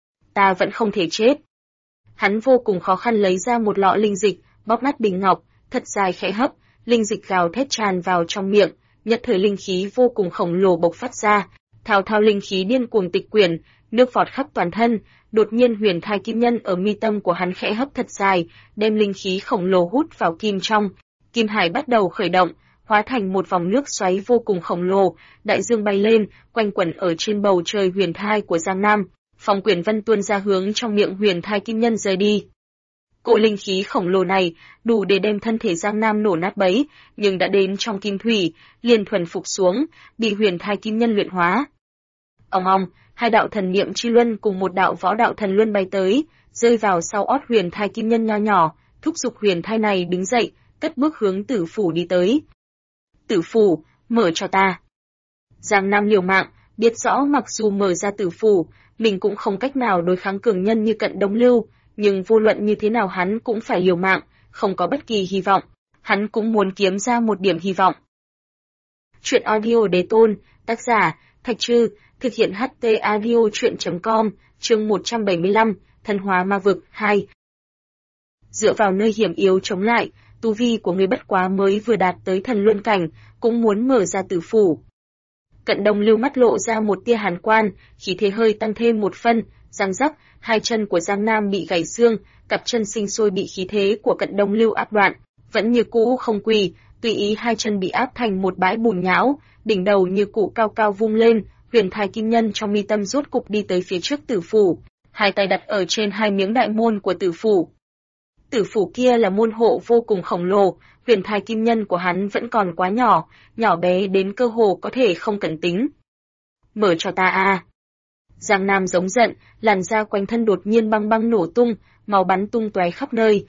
Ta vẫn không thể chết. Hắn vô cùng khó khăn lấy ra một lọ linh dịch, bóp nát bình ngọc, thật dài khẽ hấp, linh dịch gào thét tràn vào trong miệng, nhất thời linh khí vô cùng khổng lồ bộc phát ra, thao thao linh khí điên cuồng tịch quyển, nước vọt khắp toàn thân. Đột nhiên huyền thai kim nhân ở mi tâm của hắn khẽ hấp thật dài, đem linh khí khổng lồ hút vào kim trong. Kim hải bắt đầu khởi động, hóa thành một vòng nước xoáy vô cùng khổng lồ, đại dương bay lên, quanh quẩn ở trên bầu trời huyền thai của Giang Nam. Phong quyển vân tuôn ra hướng trong miệng huyền thai kim nhân rời đi. Cỗ linh khí khổng lồ này đủ để đem thân thể Giang Nam nổ nát bấy, nhưng đã đến trong kim thủy, liền thuần phục xuống, bị huyền thai kim nhân luyện hóa. Ong ong, hai đạo thần niệm chi luân cùng một đạo võ đạo thần luân bay tới, rơi vào sau ót huyền thai kim nhân nho nhỏ, thúc giục huyền thai này đứng dậy, cất bước hướng Tử phủ đi tới. Tử phủ, mở cho ta. Giang Nam liều mạng, biết rõ mặc dù mở ra tử phủ, mình cũng không cách nào đối kháng cường nhân như Cận Đông Lưu, nhưng vô luận như thế nào hắn cũng phải liều mạng, không có bất kỳ hy vọng, hắn cũng muốn kiếm ra một điểm hy vọng. Chuyện audio đế tôn, tác giả, Thạch Trư, thực hiện HT audio chuyện.com, chương 175, Thần hóa ma vực 2. Dựa vào nơi hiểm yếu chống lại, tu vi của người bất quá mới vừa đạt tới thần luân cảnh, cũng muốn mở ra tử phủ. Cận Đông Lưu mắt lộ ra một tia hàn quan, khí thế hơi tăng thêm một phân, răng rắc, hai chân của Giang Nam bị gãy xương, cặp chân sinh sôi bị khí thế của Cận Đông Lưu áp đoạn, vẫn như cũ không quỳ, tùy ý hai chân bị áp thành một bãi bùn nhão, đỉnh đầu như củ cao cao vung lên, huyền thai kim nhân trong mi tâm rốt cục đi tới phía trước tử phủ, hai tay đặt ở trên hai miếng đại môn của tử phủ. Tử phủ kia là môn hộ vô cùng khổng lồ, huyền thai kim nhân của hắn vẫn còn quá nhỏ, nhỏ bé đến cơ hồ có thể không cần tính. Mở cho ta a! Giang Nam giống giận, làn da quanh thân đột nhiên băng băng nổ tung, máu bắn tung tóe khắp nơi.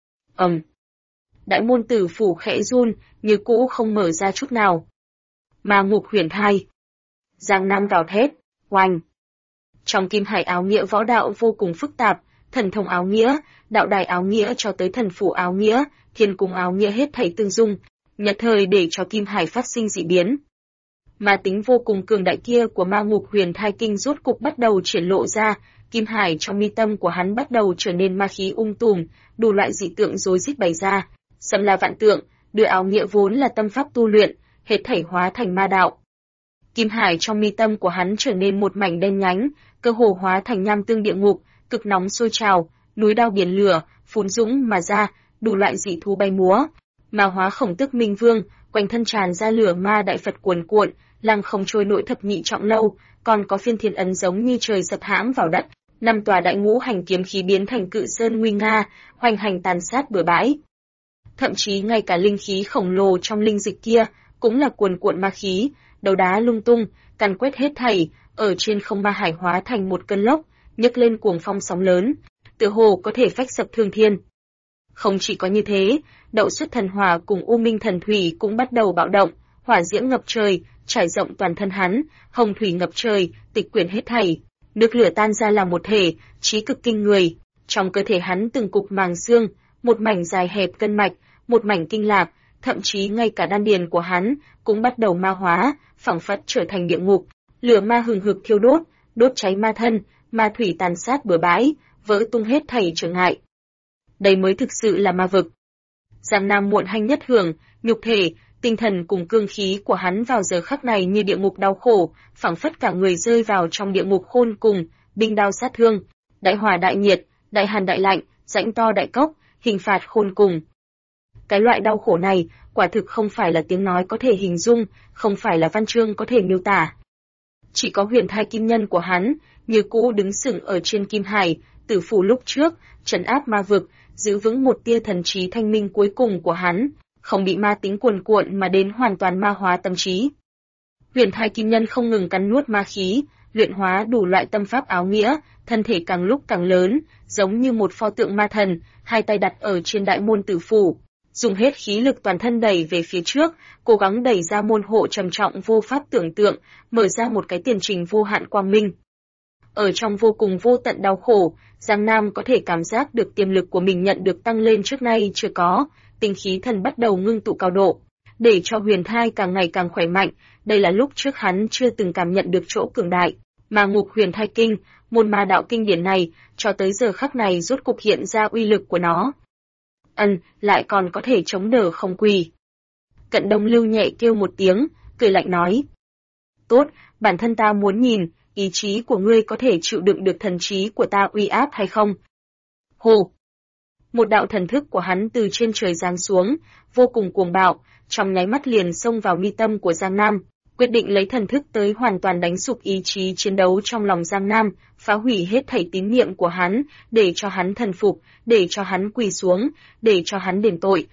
Đại môn tử phủ khẽ run, như cũ không mở ra chút nào. Ma ngục huyền thai. Giang Nam gào thét, oanh. Trong kim hải áo nghĩa võ đạo vô cùng phức tạp, thần thông áo nghĩa, đạo đài áo nghĩa cho tới thần phủ áo nghĩa, thiên cung áo nghĩa hết thảy tương dung, nhất thời để cho kim hải phát sinh dị biến. Ma tính vô cùng cường đại kia của ma ngục huyền thai kinh rốt cục bắt đầu triển lộ ra, kim hải trong mi tâm của hắn bắt đầu trở nên ma khí tùm, đủ loại dị tượng rối rít bày ra, xâm la vạn tượng, đưa áo nghĩa vốn là tâm pháp tu luyện, hết thảy hóa thành ma đạo. Kim hải trong mi tâm của hắn trở nên một mảnh đen nhánh, cơ hồ hóa thành nham tương địa ngục, cực nóng sôi trào, núi đao biển lửa, phun dũng mà ra, đủ loại dị thú bay múa. Ma hóa Khổng Tước Minh Vương, quanh thân tràn ra lửa ma đại Phật cuồn cuộn, lăng không trôi nổi thập nhị trọng lâu, còn có phiên thiên ấn giống như trời sập hãm vào đất, năm tòa đại ngũ hành kiếm khí biến thành cự sơn nguy nga, hoành hành tàn sát bừa bãi. Thậm chí ngay cả linh khí khổng lồ trong linh dịch kia cũng là cuồn cuộn ma khí, đấu đá lung tung, càn quét hết thảy, ở trên không ma hải hóa thành một cơn lốc, nhấc lên cuồng phong sóng lớn, tựa hồ có thể phách sập thương thiên. Không chỉ có như thế, Đậu Xuất Thần Hỏa cùng U Minh Thần Thủy cũng bắt đầu bạo động, hỏa diễm ngập trời, trải rộng toàn thân hắn, hồng thủy ngập trời, tịch quyển hết thảy, nước lửa tan ra làm một thể, trí cực kinh người. Trong cơ thể hắn từng cục màng xương, một mảnh dài hẹp cân mạch, một mảnh kinh lạc, thậm chí ngay cả đan điền của hắn cũng bắt đầu ma hóa, phảng phất trở thành địa ngục, lửa ma hừng hực thiêu đốt, đốt cháy ma thân, ma thủy tàn sát bừa bãi, vỡ tung hết thảy trở ngại. Đây mới thực sự là ma vực. Giang Nam muộn hanh nhất hưởng, nhục thể, tinh thần cùng cương khí của hắn vào giờ khắc này như địa ngục đau khổ, phảng phất cả người rơi vào trong địa ngục khôn cùng, binh đao sát thương, đại hỏa đại nhiệt, đại hàn đại lạnh, rãnh to đại cốc, hình phạt khôn cùng. Cái loại đau khổ này, quả thực không phải là tiếng nói có thể hình dung, không phải là văn chương có thể miêu tả. Chỉ có huyền thai kim nhân của hắn, như cũ đứng sừng ở trên kim hải, tử phủ lúc trước, trấn áp ma vực, giữ vững một tia thần trí thanh minh cuối cùng của hắn, không bị ma tính cuồn cuộn mà đến hoàn toàn ma hóa tâm trí. Huyền thai kim nhân không ngừng cắn nuốt ma khí, luyện hóa đủ loại tâm pháp áo nghĩa, thân thể càng lúc càng lớn, giống như một pho tượng ma thần, hai tay đặt ở trên đại môn tử phủ, dùng hết khí lực toàn thân đẩy về phía trước, cố gắng đẩy ra môn hộ trầm trọng vô pháp tưởng tượng, mở ra một cái tiền trình vô hạn quang minh. Ở trong vô cùng vô tận đau khổ, Giang Nam có thể cảm giác được tiềm lực của mình nhận được tăng lên trước nay chưa có, tinh khí thần bắt đầu ngưng tụ cao độ, để cho huyền thai càng ngày càng khỏe mạnh, đây là lúc trước hắn chưa từng cảm nhận được chỗ cường đại, mà ngục huyền thai kinh, môn ma đạo kinh điển này, cho tới giờ khắc này rốt cục hiện ra uy lực của nó. Lại còn có thể chống đỡ không quỳ. Cận Đông Lưu nhẹ kêu một tiếng, cười lạnh nói. Tốt, bản thân ta muốn nhìn, ý chí của ngươi có thể chịu đựng được thần trí của ta uy áp hay không? Hồ! Một đạo thần thức của hắn từ trên trời giáng xuống, vô cùng cuồng bạo, trong nháy mắt liền xông vào mi tâm của Giang Nam, quyết định lấy thần thức tới hoàn toàn đánh sụp ý chí chiến đấu trong lòng Giang Nam, phá hủy hết thảy tín niệm của hắn, để cho hắn thần phục, để cho hắn quỳ xuống, để cho hắn đền tội.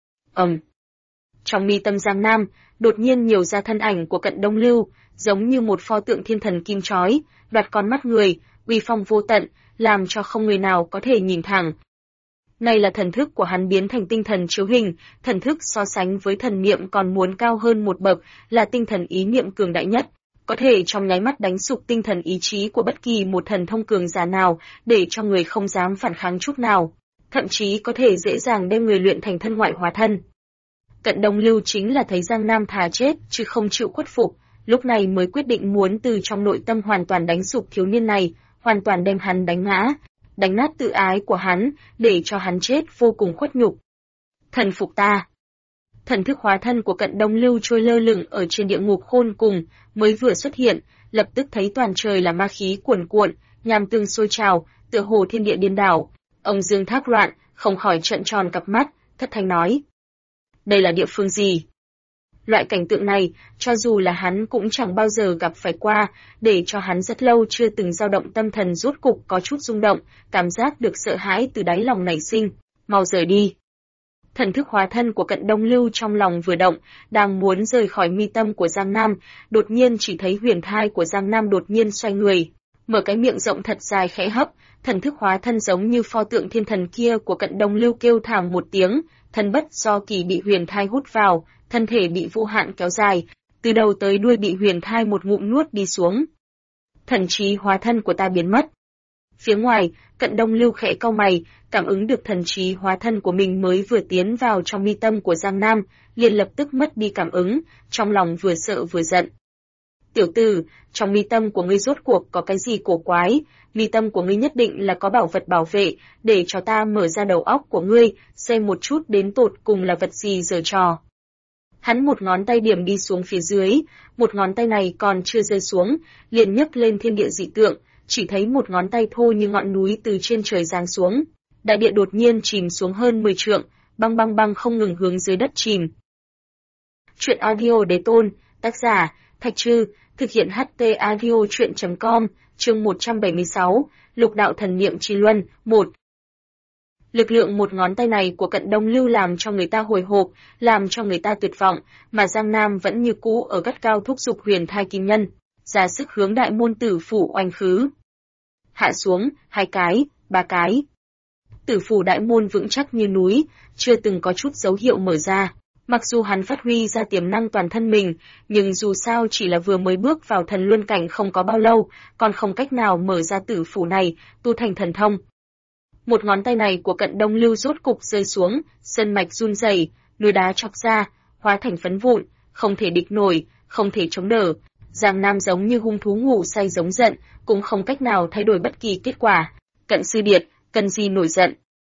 Trong mi tâm Giang Nam, đột nhiên nhiều ra thân ảnh của Cận Đông Lưu, giống như một pho tượng thiên thần kim chói, đoạt con mắt người, uy phong vô tận, làm cho không người nào có thể nhìn thẳng. Này là thần thức của hắn biến thành tinh thần chiếu hình, thần thức so sánh với thần niệm còn muốn cao hơn một bậc, là tinh thần ý niệm cường đại nhất, có thể trong nháy mắt đánh sụp tinh thần ý chí của bất kỳ một thần thông cường giả nào, để cho người không dám phản kháng chút nào, thậm chí có thể dễ dàng đem người luyện thành thân ngoại hóa thân. Cận Đông Lưu chính là thấy Giang Nam thà chết chứ không chịu khuất phục, lúc này mới quyết định muốn từ trong nội tâm hoàn toàn đánh sụp thiếu niên này, hoàn toàn đem hắn đánh ngã, đánh nát tự ái của hắn, để cho hắn chết vô cùng khuất nhục. Thần phục ta. Thần thức hóa thân của Cận Đông Lưu trôi lơ lửng ở trên địa ngục khôn cùng, mới vừa xuất hiện, lập tức thấy toàn trời là ma khí cuồn cuộn, nham tương sôi trào, tựa hồ thiên địa điên đảo. Ông Dương thác loạn, không khỏi trợn tròn cặp mắt, thất thanh nói: đây là địa phương gì? Loại cảnh tượng này, cho dù là hắn cũng chẳng bao giờ gặp phải qua, để cho hắn rất lâu chưa từng dao động tâm thần rốt cục có chút rung động, cảm giác được sợ hãi từ đáy lòng nảy sinh, mau rời đi. Thần thức hóa thân của Cận Đông Lưu trong lòng vừa động, đang muốn rời khỏi mi tâm của Giang Nam, đột nhiên chỉ thấy huyền thai của Giang Nam đột nhiên xoay người, mở cái miệng rộng thật dài khẽ hấp, thần thức hóa thân giống như pho tượng thiên thần kia của Cận Đông Lưu kêu thảm một tiếng, thân bất do kỳ bị huyền thai hút vào, thân thể bị vô hạn kéo dài, từ đầu tới đuôi bị huyền thai một ngụm nuốt đi xuống. Thần trí hóa thân của ta biến mất. Phía ngoài, Cận Đông Lưu khẽ cau mày, cảm ứng được thần trí hóa thân của mình mới vừa tiến vào trong mi tâm của Giang Nam, liền lập tức mất đi cảm ứng, trong lòng vừa sợ vừa giận. Tiểu tử, trong mi tâm của ngươi rốt cuộc có cái gì cổ quái, mi tâm của ngươi nhất định là có bảo vật bảo vệ, để cho ta mở ra đầu óc của ngươi, xem một chút đến tột cùng là vật gì giở trò. Hắn một ngón tay điểm đi xuống phía dưới, một ngón tay này còn chưa rơi xuống, liền nhấc lên thiên địa dị tượng, chỉ thấy một ngón tay thô như ngọn núi từ trên trời giáng xuống. Đại địa đột nhiên chìm xuống hơn 10 trượng, băng băng băng không ngừng hướng dưới đất chìm. Truyện audio Đế Tôn, tác giả Thạch Trư, thực hiện HT audio truyện.com, chương 176, Lục đạo thần niệm chi luân, 1. Lực lượng một ngón tay này của Cận Đông Lưu làm cho người ta hồi hộp, làm cho người ta tuyệt vọng, mà Giang Nam vẫn như cũ ở gắt cao thúc giục huyền thai kim nhân, ra sức hướng đại môn tử phủ oanh khứ. Hạ xuống, 2 cái, 3 cái. Tử phủ đại môn vững chắc như núi, chưa từng có chút dấu hiệu mở ra. Mặc dù hắn phát huy ra tiềm năng toàn thân mình, nhưng dù sao chỉ là vừa mới bước vào thần luân cảnh không có bao lâu, còn không cách nào mở ra tử phủ này, tu thành thần thông. Một ngón tay này của Cận Đông Lưu rốt cục rơi xuống, sơn mạch run rẩy, núi đá chọc ra, hóa thành phấn vụn, không thể địch nổi, không thể chống đỡ. Giang Nam giống như hung thú ngủ say giống giận, cũng không cách nào thay đổi bất kỳ kết quả. Cận Sư Điệt, cần gì nổi giận?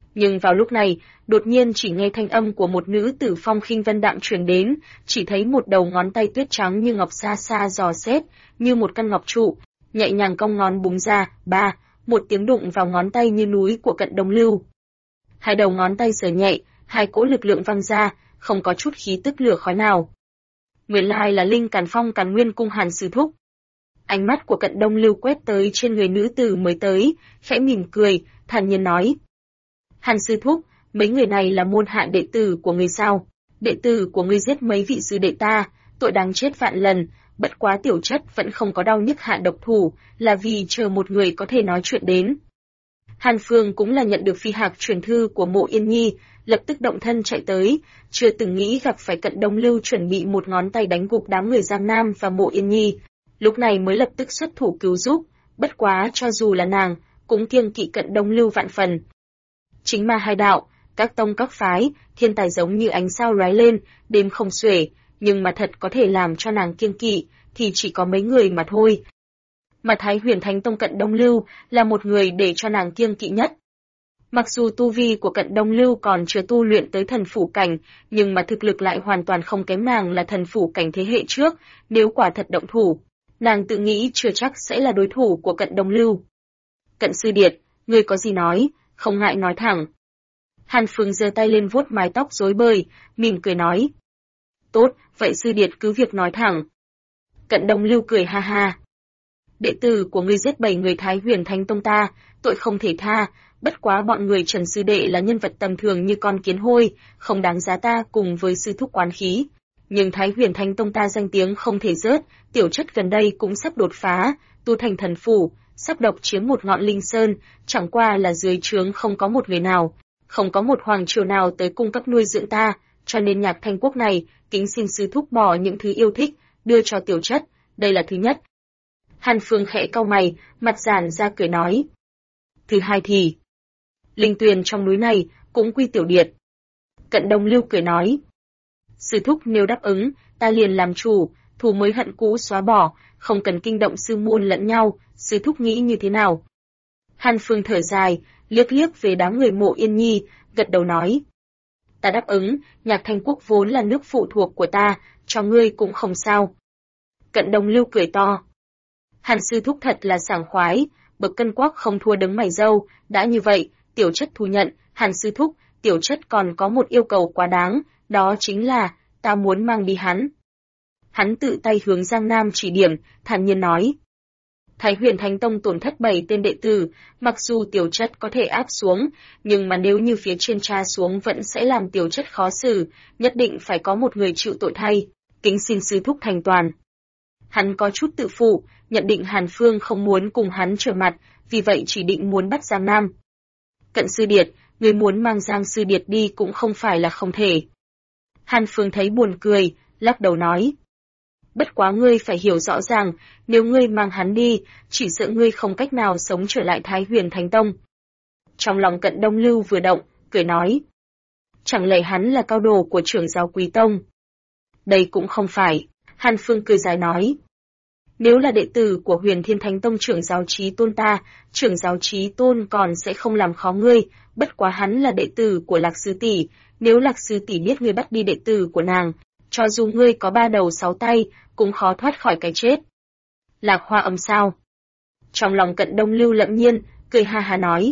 Nhưng vào lúc này, đột nhiên chỉ nghe thanh âm của một nữ tử phong khinh vân đạm truyền đến, chỉ thấy một đầu ngón tay tuyết trắng như ngọc xa xa dò xét, như một căn ngọc trụ, nhẹ nhàng cong ngón búng ra, một tiếng đụng vào ngón tay như núi của Cận Đông Lưu. Hai đầu ngón tay giở nhẹ, hai cỗ lực lượng văng ra, không có chút khí tức lửa khói nào. Nguyên lai là Linh Càn Phong Càn Nguyên cung Hàn sư thúc. Ánh mắt của Cận Đông Lưu quét tới trên người nữ tử mới tới, khẽ mỉm cười, thản nhiên nói: Hàn sư thúc, mấy người này là môn hạ đệ tử của người sao? Đệ tử của ngươi giết mấy vị sư đệ ta, tội đáng chết vạn lần, bất quá tiểu chất vẫn không có đau nhức hạ độc thủ, là vì chờ một người có thể nói chuyện đến. Hàn Phương cũng là nhận được phi hạc truyền thư của Mộ Yên Nhi, lập tức động thân chạy tới, chưa từng nghĩ gặp phải Cận Đông Lưu chuẩn bị một ngón tay đánh gục đám người Giang Nam và Mộ Yên Nhi, lúc này mới lập tức xuất thủ cứu giúp, bất quá cho dù là nàng, cũng kiêng kỵ Cận Đông Lưu vạn phần. Chính ma hai đạo, các tông các phái, thiên tài giống như ánh sao lóe lên, đêm không xuể, nhưng mà thật có thể làm cho nàng kiêng kỵ, thì chỉ có mấy người mà thôi. Mà Thái Huyền Thánh Tông Cận Đông Lưu là một người để cho nàng kiêng kỵ nhất. Mặc dù tu vi của Cận Đông Lưu còn chưa tu luyện tới thần phủ cảnh, nhưng mà thực lực lại hoàn toàn không kém nàng là thần phủ cảnh thế hệ trước, nếu quả thật động thủ, nàng tự nghĩ chưa chắc sẽ là đối thủ của Cận Đông Lưu. Cận sư điệt, ngươi có gì nói, không ngại nói thẳng. Hàn Phương giơ tay lên vuốt mái tóc rối bời, mỉm cười nói. Tốt, vậy sư điệt cứ việc nói thẳng. Cận Đông Lưu cười ha ha. Đệ tử của ngươi giết 7 người Thái Huyền Thánh Tông ta, tội không thể tha, bất quá bọn người Trần sư đệ là nhân vật tầm thường như con kiến hôi, không đáng giá ta cùng với sư thúc quán khí. Nhưng Thái Huyền Thánh Tông ta danh tiếng không thể rớt, tiểu chất gần đây cũng sắp đột phá, tu thành thần phủ, sắp độc chiếm một ngọn linh sơn, chẳng qua là dưới trướng không có một người nào, không có một hoàng triều nào tới cung cấp nuôi dưỡng ta, cho nên Nhạc Thanh Quốc này, kính xin sư thúc bỏ những thứ yêu thích, đưa cho tiểu chất, đây là thứ nhất. Hàn Phương khẽ cau mày, mặt giãn ra cười nói. Thứ hai thì, linh tuyền trong núi này, cũng quy tiểu điệt. Cận Đông Lưu cười nói. Sư thúc nếu đáp ứng, ta liền làm chủ, thù mới hận cũ xóa bỏ, không cần kinh động sư môn lẫn nhau, sư thúc nghĩ như thế nào? Hàn Phương thở dài, liếc liếc về đám người Mộ Yên Nhi, gật đầu nói. Ta đáp ứng, Nhạc Thanh Quốc vốn là nước phụ thuộc của ta, cho ngươi cũng không sao. Cận Đông Lưu cười to. Hàn sư thúc thật là sảng khoái, bậc cân quắc không thua đấng mày râu, đã như vậy, tiểu chất thu nhận, Hàn sư thúc, tiểu chất còn có một yêu cầu quá đáng, đó chính là, ta muốn mang đi hắn. Hắn tự tay hướng Giang Nam chỉ điểm, thản nhiên nói. Thái Huyền Thánh Tông tổn thất 7 tên đệ tử, mặc dù tiểu chất có thể áp xuống, nhưng mà nếu như phía trên tra xuống vẫn sẽ làm tiểu chất khó xử, nhất định phải có một người chịu tội thay, kính xin sư thúc thành toàn. Hắn có chút tự phụ, nhận định Hàn Phương không muốn cùng hắn trở mặt, vì vậy chỉ định muốn bắt Giang Nam. Cận sư điệt, người muốn mang Giang sư điệt đi cũng không phải là không thể. Hàn Phương thấy buồn cười, lắc đầu nói. Bất quá ngươi phải hiểu rõ ràng, nếu ngươi mang hắn đi, chỉ sợ ngươi không cách nào sống trở lại Thái Huyền Thánh Tông. Trong lòng Cận Đông Lưu vừa động, cười nói. Chẳng lẽ hắn là cao đồ của trưởng giáo Quý Tông? Đây cũng không phải, Hàn Phương cười dài nói. Nếu là đệ tử của Huyền Thiên Thánh Tông trưởng giáo Chí Tôn ta, trưởng giáo Chí Tôn còn sẽ không làm khó ngươi, bất quá hắn là đệ tử của Lạc Sư Tỷ, nếu Lạc Sư Tỷ biết ngươi bắt đi đệ tử của nàng, cho dù ngươi có 3 đầu 6 tay, cũng khó thoát khỏi cái chết. Lạc Hoa Âm sao? Trong lòng Cận Đông Lưu lẫm nhiên, cười ha ha nói.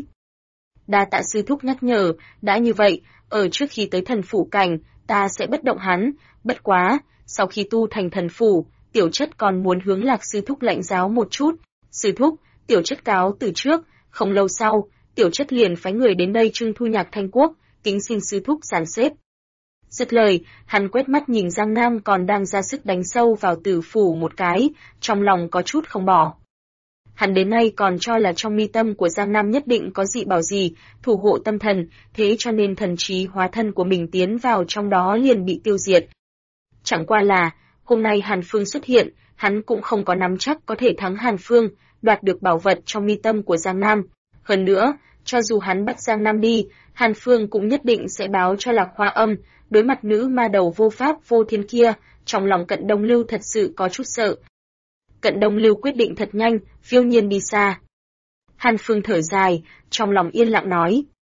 Đa tạ sư thúc nhắc nhở, đã như vậy, ở trước khi tới thần phủ cảnh, ta sẽ bất động hắn, bất quá, sau khi tu thành thần phủ, tiểu chất còn muốn hướng Lạc sư thúc lãnh giáo một chút. Sư thúc, tiểu chất cáo từ trước, không lâu sau, tiểu chất liền phái người đến đây trưng thu Nhạc Thanh Quốc, kính xin sư thúc giàn xếp. Dứt lời, hắn quét mắt nhìn Giang Nam còn đang ra sức đánh sâu vào Tử phủ một cái, trong lòng có chút không bỏ. Hắn đến nay còn cho là trong mi tâm của Giang Nam nhất định có dị bảo gì, thủ hộ tâm thần, thế cho nên thần trí hóa thân của mình tiến vào trong đó liền bị tiêu diệt. Chẳng qua là, hôm nay Hàn Phương xuất hiện, hắn cũng không có nắm chắc có thể thắng Hàn Phương, đoạt được bảo vật trong mi tâm của Giang Nam. Hơn nữa, cho dù hắn bắt Giang Nam đi, Hàn Phương cũng nhất định sẽ báo cho Lạc Hoa Âm. Đối mặt nữ ma đầu vô pháp vô thiên kia, trong lòng Cận Đông Lưu thật sự có chút sợ. Cận Đông Lưu quyết định thật nhanh, phiêu nhiên đi xa. Hàn Phương thở dài, trong lòng yên lặng nói.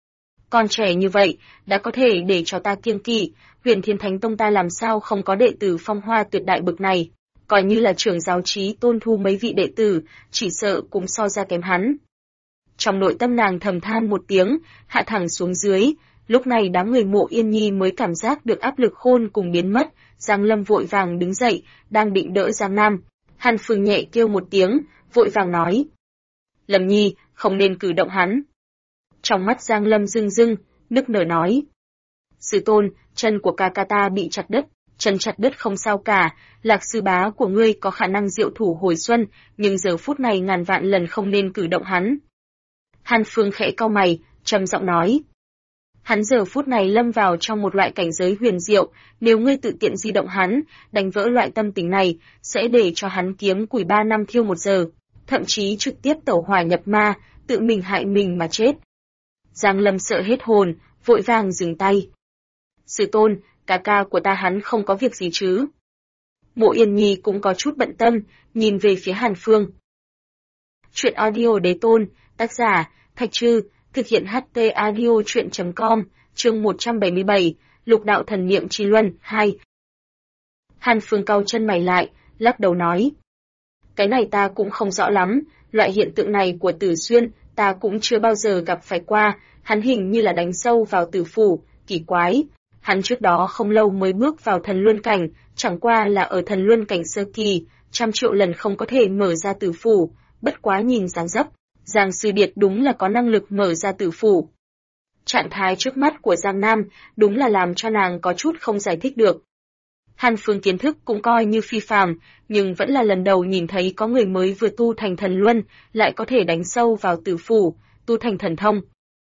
Con trẻ như vậy, đã có thể để cho ta kiêng kỵ, Huyền Thiên Thánh Tông ta làm sao không có đệ tử phong hoa tuyệt đại bực này. Coi như là trưởng giáo Chí Tôn thu mấy vị đệ tử, chỉ sợ cũng so ra kém hắn. Trong nội tâm nàng thầm than một tiếng, hạ thẳng xuống dưới, lúc này đám người Mộ Yên Nhi mới cảm giác được áp lực khôn cùng biến mất, Giang Lâm vội vàng đứng dậy, đang định đỡ Giang Nam. Hàn Phương nhẹ kêu một tiếng, vội vàng nói. Lâm Nhi, không nên cử động hắn. Trong mắt Giang Lâm rưng rưng, nức nở nói. Sư tôn, chân của ca ca ta bị chặt đứt, chân chặt đứt không sao cả, Lạc sư bá của ngươi có khả năng diệu thủ hồi xuân, nhưng giờ phút này ngàn vạn lần không nên cử động hắn. Hàn Phương khẽ cau mày, trầm giọng nói. Hắn giờ phút này lâm vào trong một loại cảnh giới huyền diệu, nếu ngươi tự tiện di động hắn, đánh vỡ loại tâm tình này, sẽ để cho hắn kiếm củi 3 năm thiêu 1 giờ, thậm chí trực tiếp tẩu hỏa nhập ma, tự mình hại mình mà chết. Giang Lâm sợ hết hồn, vội vàng dừng tay. Sư tôn, ca ca của ta hắn không có việc gì chứ? Mộ Yên Nhi cũng có chút bận tâm, nhìn về phía Hàn Phương. Chuyện audio đế tôn, tác giả, Thạch Trư, thực hiện HT audio chuyện.com, chương 177, Lục đạo thần niệm chi luân, 2. Hàn Phương cau chân mày lại, lắc đầu nói. Cái này ta cũng không rõ lắm, loại hiện tượng này của Tử Xuyên, ta cũng chưa bao giờ gặp phải qua, hắn hình như là đánh sâu vào tử phủ, kỳ quái. Hắn trước đó không lâu mới bước vào thần luân cảnh, chẳng qua là ở thần luân cảnh sơ kỳ, 100 triệu lần không có thể mở ra tử phủ, bất quá nhìn dáng dấp, Giang Sư Điệt đúng là có năng lực mở ra tử phủ. Trạng thái trước mắt của Giang Nam đúng là làm cho nàng có chút không giải thích được. Hàn Phương kiến thức cũng coi như phi phàm, nhưng vẫn là lần đầu nhìn thấy có người mới vừa tu thành thần luân, lại có thể đánh sâu vào tử phủ, tu thành thần thông.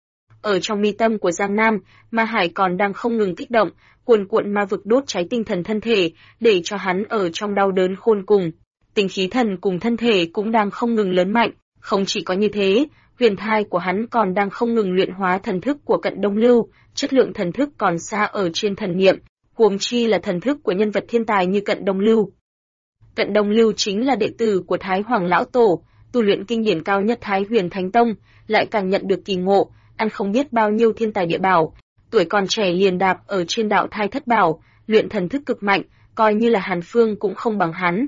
Ở trong mi tâm của Giang Nam, ma hải còn đang không ngừng kích động, cuồn cuộn ma vực đốt cháy tinh thần thân thể, để cho hắn ở trong đau đớn khôn cùng. Tinh khí thần cùng thân thể cũng đang không ngừng lớn mạnh, không chỉ có như thế, huyền thai của hắn còn đang không ngừng luyện hóa thần thức của Cận Đông Lưu, chất lượng thần thức còn xa ở trên thần niệm, huống chi là thần thức của nhân vật thiên tài như Cận Đông Lưu. Cận Đông Lưu chính là đệ tử của Thái Hoàng Lão Tổ, tu luyện kinh điển cao nhất Thái Huyền Thánh Tông, lại càng nhận được kỳ ngộ, ăn không biết bao nhiêu thiên tài địa bảo, tuổi còn trẻ liền đạp ở trên đạo thai thất bảo, luyện thần thức cực mạnh, coi như là Hàn Phương cũng không bằng hắn.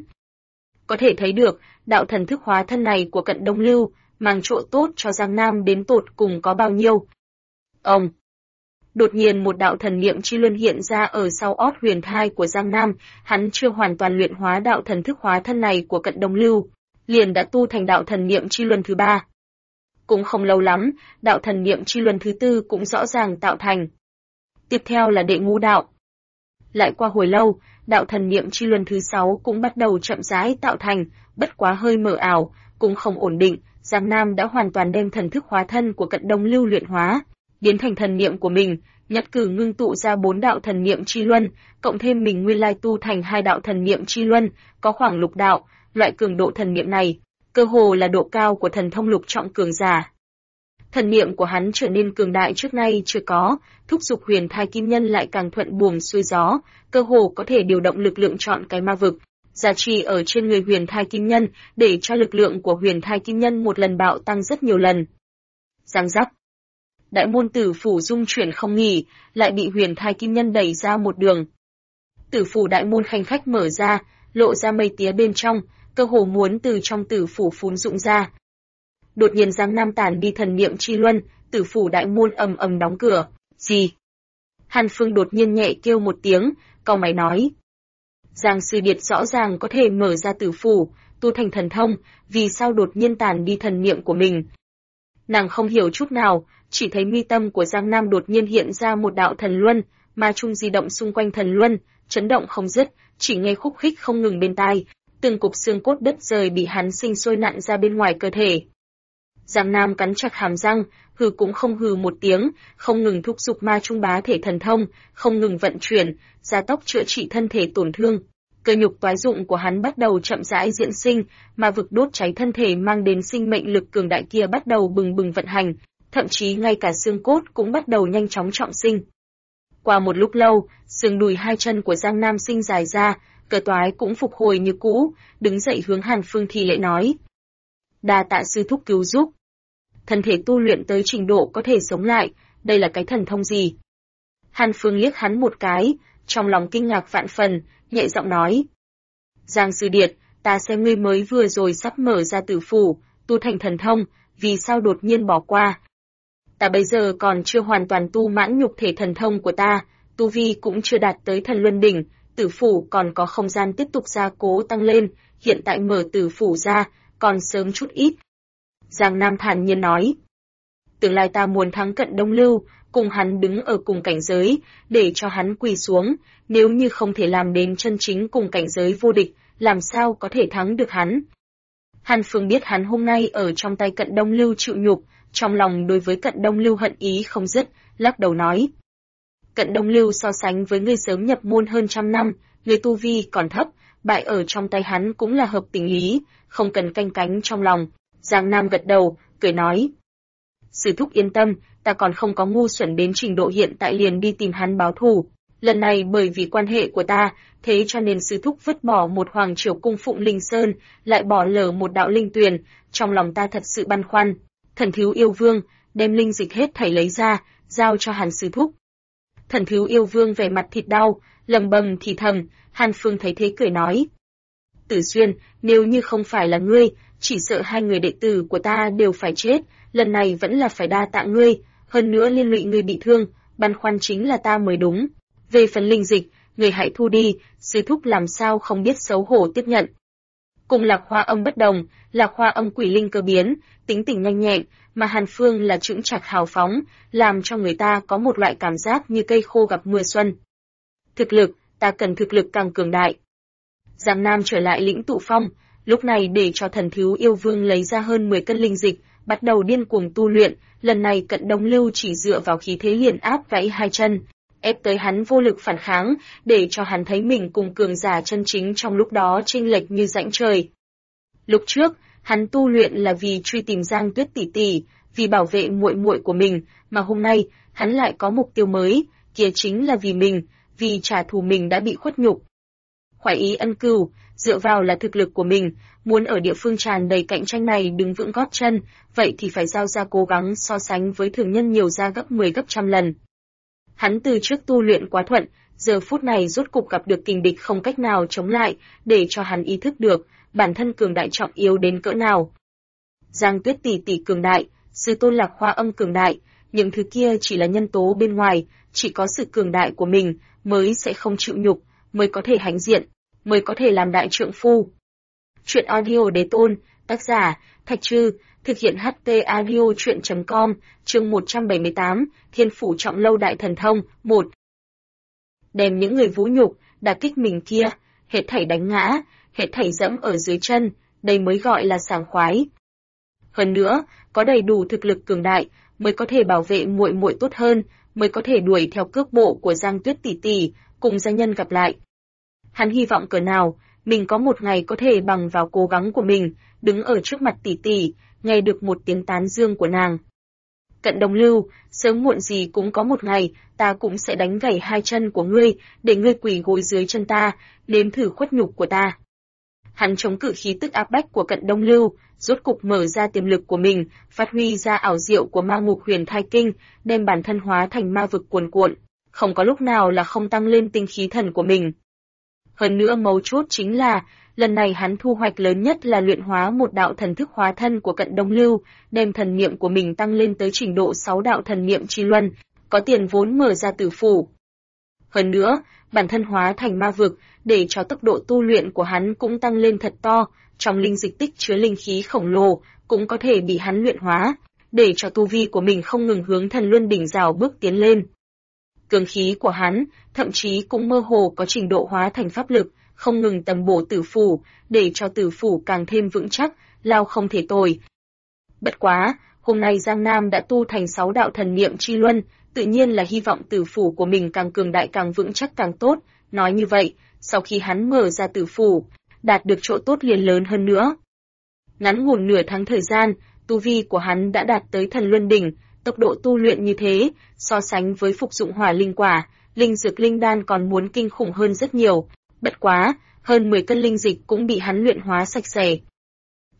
Có thể thấy được, đạo thần thức hóa thân này của Cận Đông Lưu, mang chỗ tốt cho Giang Nam đến tột cùng có bao nhiêu. Ông! Đột nhiên một đạo thần niệm chi luân hiện ra ở sau ót huyền thai của Giang Nam, hắn chưa hoàn toàn luyện hóa đạo thần thức hóa thân này của Cận Đông Lưu, liền đã tu thành đạo thần niệm chi luân thứ 3. Cũng không lâu lắm, đạo thần niệm chi luân thứ 4 cũng rõ ràng tạo thành. Tiếp theo là đệ ngũ đạo. Lại qua hồi lâu, đạo thần niệm chi luân thứ 6 cũng bắt đầu chậm rãi tạo thành, bất quá hơi mờ ảo, cũng không ổn định, Giang Nam đã hoàn toàn đem thần thức hóa thân của Cận Đông Lưu luyện hóa, biến thành thần niệm của mình, nhất cử ngưng tụ ra 4 đạo thần niệm chi luân, cộng thêm mình nguyên lai tu thành 2 đạo thần niệm chi luân, có khoảng lục đạo, loại cường độ thần niệm này, cơ hồ là độ cao của thần thông lục trọng cường giả. Thần niệm của hắn trở nên cường đại trước nay chưa có, thúc giục huyền thai kim nhân lại càng thuận buồm xuôi gió, cơ hồ có thể điều động lực lượng chọn cái ma vực, gia trì ở trên người huyền thai kim nhân, để cho lực lượng của huyền thai kim nhân một lần bạo tăng rất nhiều lần. Giang giác. Đại môn tử phủ rung chuyển không nghỉ, lại bị huyền thai kim nhân đẩy ra một đường. Tử phủ đại môn khanh khách mở ra, lộ ra mây tía bên trong, cơ hồ muốn từ trong tử phủ phun rụng ra. Đột nhiên Giang Nam tản đi thần niệm chi luân, tử phủ đại môn ầm ầm đóng cửa. Gì? Hàn Phương đột nhiên nhẹ kêu một tiếng, cau mày nói. Giang Sư Điệt rõ ràng có thể mở ra tử phủ, tu thành thần thông, vì sao đột nhiên tản đi thần niệm của mình? Nàng không hiểu chút nào, chỉ thấy mi tâm của Giang Nam đột nhiên hiện ra một đạo thần luân, ma trung di động xung quanh thần luân, chấn động không dứt, chỉ nghe khúc khích không ngừng bên tai, từng cục xương cốt đứt rời bị hắn sinh sôi nặn ra bên ngoài cơ thể. Giang Nam cắn chặt hàm răng, hừ cũng không hừ một tiếng, không ngừng thúc giục ma trung bá thể thần thông, không ngừng vận chuyển, gia tốc chữa trị thân thể tổn thương. Cơ nhục toái dụng của hắn bắt đầu chậm rãi diễn sinh, mà vực đốt cháy thân thể mang đến sinh mệnh lực cường đại kia bắt đầu bừng bừng vận hành, thậm chí ngay cả xương cốt cũng bắt đầu nhanh chóng trọng sinh. Qua một lúc lâu, xương đùi 2 chân của Giang Nam sinh dài ra, cơ toái cũng phục hồi như cũ, đứng dậy hướng Hàn Phương thì lễ nói. Đa tạ sư thúc cứu giúp. Thân thể tu luyện tới trình độ có thể sống lại, đây là cái thần thông gì? Hàn Phương liếc hắn một cái, trong lòng kinh ngạc vạn phần, nhẹ giọng nói. Giang Sư Điệt, ta xem ngươi mới vừa rồi sắp mở ra tử phủ, tu thành thần thông, vì sao đột nhiên bỏ qua? Ta bây giờ còn chưa hoàn toàn tu mãn nhục thể thần thông của ta, tu vi cũng chưa đạt tới thần luân đỉnh, tử phủ còn có không gian tiếp tục gia cố tăng lên, hiện tại mở tử phủ ra, còn sớm chút ít. Giang Nam thản nhiên nói. Tương lai ta muốn thắng Cận Đông Lưu, cùng hắn đứng ở cùng cảnh giới, để cho hắn quỳ xuống, nếu như không thể làm đến chân chính cùng cảnh giới vô địch, làm sao có thể thắng được hắn. Hàn Phương biết hắn hôm nay ở trong tay Cận Đông Lưu chịu nhục, trong lòng đối với Cận Đông Lưu hận ý không dứt, lắc đầu nói. Cận Đông Lưu so sánh với ngươi sớm nhập môn hơn trăm năm, ngươi tu vi còn thấp, bại ở trong tay hắn cũng là hợp tình lý, không cần canh cánh trong lòng. Giang Nam gật đầu, cười nói. Sư thúc yên tâm, ta còn không có ngu xuẩn đến trình độ hiện tại liền đi tìm hắn báo thù. Lần này bởi vì quan hệ của ta, thế cho nên sư thúc vứt bỏ một hoàng triều cung phụng linh sơn, lại bỏ lỡ một đạo linh tuyền, trong lòng ta thật sự băn khoăn. Thần thiếu yêu vương, đem linh dịch hết thảy lấy ra, giao cho Hàn sư thúc. Thần thiếu yêu vương vẻ mặt thịt đau, lầm bầm thì thầm, Hàn Phương thấy thế cười nói. Tử Xuyên, nếu như không phải là ngươi, chỉ sợ hai người đệ tử của ta đều phải chết, lần này vẫn là phải đa tạ ngươi, hơn nữa liên lụy ngươi bị thương, băn khoăn chính là ta mới đúng. Về phần linh dịch, người hãy thu đi, sư thúc làm sao không biết xấu hổ tiếp nhận. Cùng Lạc Hoa Âm bất đồng, Lạc Hoa Âm quỷ linh cơ biến, tính tình nhanh nhẹn, mà Hàn Phương là chững chạc hào phóng, làm cho người ta có một loại cảm giác như cây khô gặp mưa xuân. Thực lực, ta cần thực lực càng cường đại. Giang Nam trở lại lĩnh tụ phong, lúc này để cho thần thiếu yêu vương lấy ra hơn 10 cân linh dịch, bắt đầu điên cuồng tu luyện, lần này Cận Đông Lưu chỉ dựa vào khí thế liền áp gãy hai chân, ép tới hắn vô lực phản kháng, để cho hắn thấy mình cùng cường giả chân chính trong lúc đó chênh lệch như rãnh trời. Lúc trước, hắn tu luyện là vì truy tìm Giang Tuyết tỷ tỷ, vì bảo vệ muội muội của mình, mà hôm nay, hắn lại có mục tiêu mới, kia chính là vì mình, vì trả thù mình đã bị khuất nhục. Khoái ý ân cừu, dựa vào là thực lực của mình, muốn ở địa phương tràn đầy cạnh tranh này đứng vững gót chân, vậy thì phải giao ra cố gắng so sánh với thường nhân nhiều ra gấp 10 gấp trăm lần. Hắn từ trước tu luyện quá thuận, giờ phút này rốt cục gặp được kình địch không cách nào chống lại, để cho hắn ý thức được, bản thân cường đại trọng yếu đến cỡ nào. Giang Tuyết tỷ tỷ cường đại, sư tôn Lạc Hoa Âm cường đại, những thứ kia chỉ là nhân tố bên ngoài, chỉ có sự cường đại của mình mới sẽ không chịu nhục, mới có thể hãnh diện, mới có thể làm đại trượng phu. Chuyện audio đế tôn, tác giả, Thạch Trư, thực hiện HT audio chuyện.com, chương 178, Thiên Phủ Trọng Lâu Đại Thần Thông, 1. Đem những người vũ nhục, đả kích mình kia, hết thảy đánh ngã, hết thảy dẫm ở dưới chân, đây mới gọi là sảng khoái. Hơn nữa, có đầy đủ thực lực cường đại, mới có thể bảo vệ muội muội tốt hơn, mới có thể đuổi theo cước bộ của Giang Tuyết tỷ tỷ, cùng gia nhân gặp lại. Hắn hy vọng cỡ nào, mình có một ngày có thể bằng vào cố gắng của mình, đứng ở trước mặt tỷ tỷ, nghe được một tiếng tán dương của nàng. Cận Đông Lưu, sớm muộn gì cũng có một ngày, ta cũng sẽ đánh gãy hai chân của ngươi, để ngươi quỳ gối dưới chân ta, nếm thử khuất nhục của ta. Hắn chống cự khí tức áp bách của Cận Đông Lưu, rốt cục mở ra tiềm lực của mình, phát huy ra ảo diệu của ma ngục huyền thai kinh, đem bản thân hóa thành ma vực cuồn cuộn, không có lúc nào là không tăng lên tinh khí thần của mình. Hơn nữa mấu chốt chính là, lần này hắn thu hoạch lớn nhất là luyện hóa một đạo thần thức hóa thân của Cận Đông Lưu, đem thần niệm của mình tăng lên tới trình độ 6 đạo thần niệm chi luân, có tiền vốn mở ra tử phủ. Hơn nữa, bản thân hóa thành ma vực, để cho tốc độ tu luyện của hắn cũng tăng lên thật to, trong linh dịch tích chứa linh khí khổng lồ, cũng có thể bị hắn luyện hóa, để cho tu vi của mình không ngừng hướng thần luân đỉnh rào bước tiến lên. Cường khí của hắn, thậm chí cũng mơ hồ có trình độ hóa thành pháp lực, không ngừng tầm bổ tử phủ, để cho tử phủ càng thêm vững chắc, lao không thể tồi. Bất quá, hôm nay Giang Nam đã tu thành 6 đạo thần niệm chi luân, tự nhiên là hy vọng tử phủ của mình càng cường đại càng vững chắc càng tốt, nói như vậy, sau khi hắn mở ra tử phủ, đạt được chỗ tốt liền lớn hơn nữa. Ngắn ngủn nửa tháng thời gian, tu vi của hắn đã đạt tới thần luân đỉnh, tốc độ tu luyện như thế, so sánh với phục dụng hỏa linh quả, linh dược linh đan còn muốn kinh khủng hơn rất nhiều. Bất quá, hơn 10 cân linh dịch cũng bị hắn luyện hóa sạch sẽ.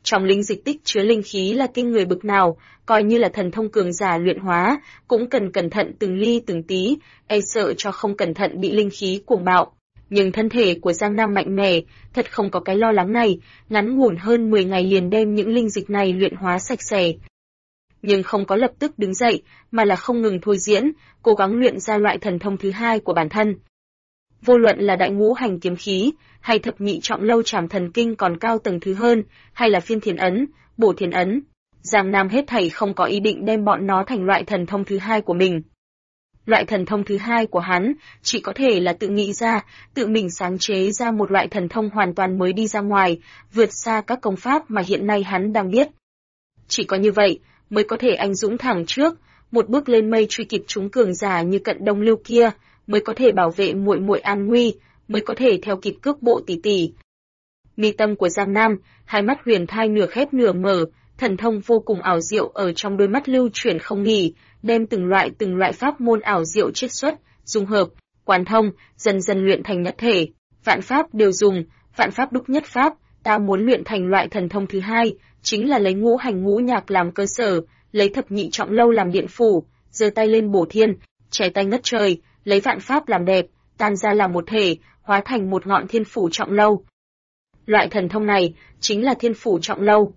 Trong linh dịch tích chứa linh khí là kinh người bực nào, coi như là thần thông cường giả luyện hóa, cũng cần cẩn thận từng ly từng tí, e sợ cho không cẩn thận bị linh khí cuồng bạo. Nhưng thân thể của Giang Nam mạnh mẽ, thật không có cái lo lắng này, ngắn ngủn hơn 10 ngày liền đem những linh dịch này luyện hóa sạch sẽ. Nhưng không có lập tức đứng dậy, mà là không ngừng thôi diễn, cố gắng luyện ra loại thần thông thứ hai của bản thân. Vô luận là đại ngũ hành kiếm khí, hay thập nhị trọng lâu trảm thần kinh còn cao tầng thứ hơn, hay là phiên thiền ấn, bổ thiền ấn, Giang Nam hết thảy không có ý định đem bọn nó thành loại thần thông thứ hai của mình. Loại thần thông thứ hai của hắn chỉ có thể là tự nghĩ ra, tự mình sáng chế ra một loại thần thông hoàn toàn mới đi ra ngoài, vượt xa các công pháp mà hiện nay hắn đang biết. Chỉ có như vậy mới có thể anh dũng thẳng trước, một bước lên mây truy kịp chúng cường giả như Cận Đông Lưu kia, mới có thể bảo vệ muội muội an nguy, mới có thể theo kịp cước bộ tỷ tỷ. Mi tâm của Giang Nam, hai mắt huyền thai nửa khép nửa mở, thần thông vô cùng ảo diệu ở trong đôi mắt lưu chuyển không nghỉ, đem từng loại pháp môn ảo diệu chiết xuất, dung hợp, quán thông, dần dần luyện thành nhất thể. Vạn pháp đều dùng, vạn pháp đúc nhất pháp, ta muốn luyện thành loại thần thông thứ hai, chính là lấy ngũ hành ngũ nhạc làm cơ sở, lấy thập nhị trọng lâu làm điện phủ, giơ tay lên bổ thiên, chẻ tay ngất trời, lấy vạn pháp làm đẹp, tan ra làm một thể, hóa thành một ngọn thiên phủ trọng lâu. Loại thần thông này chính là thiên phủ trọng lâu.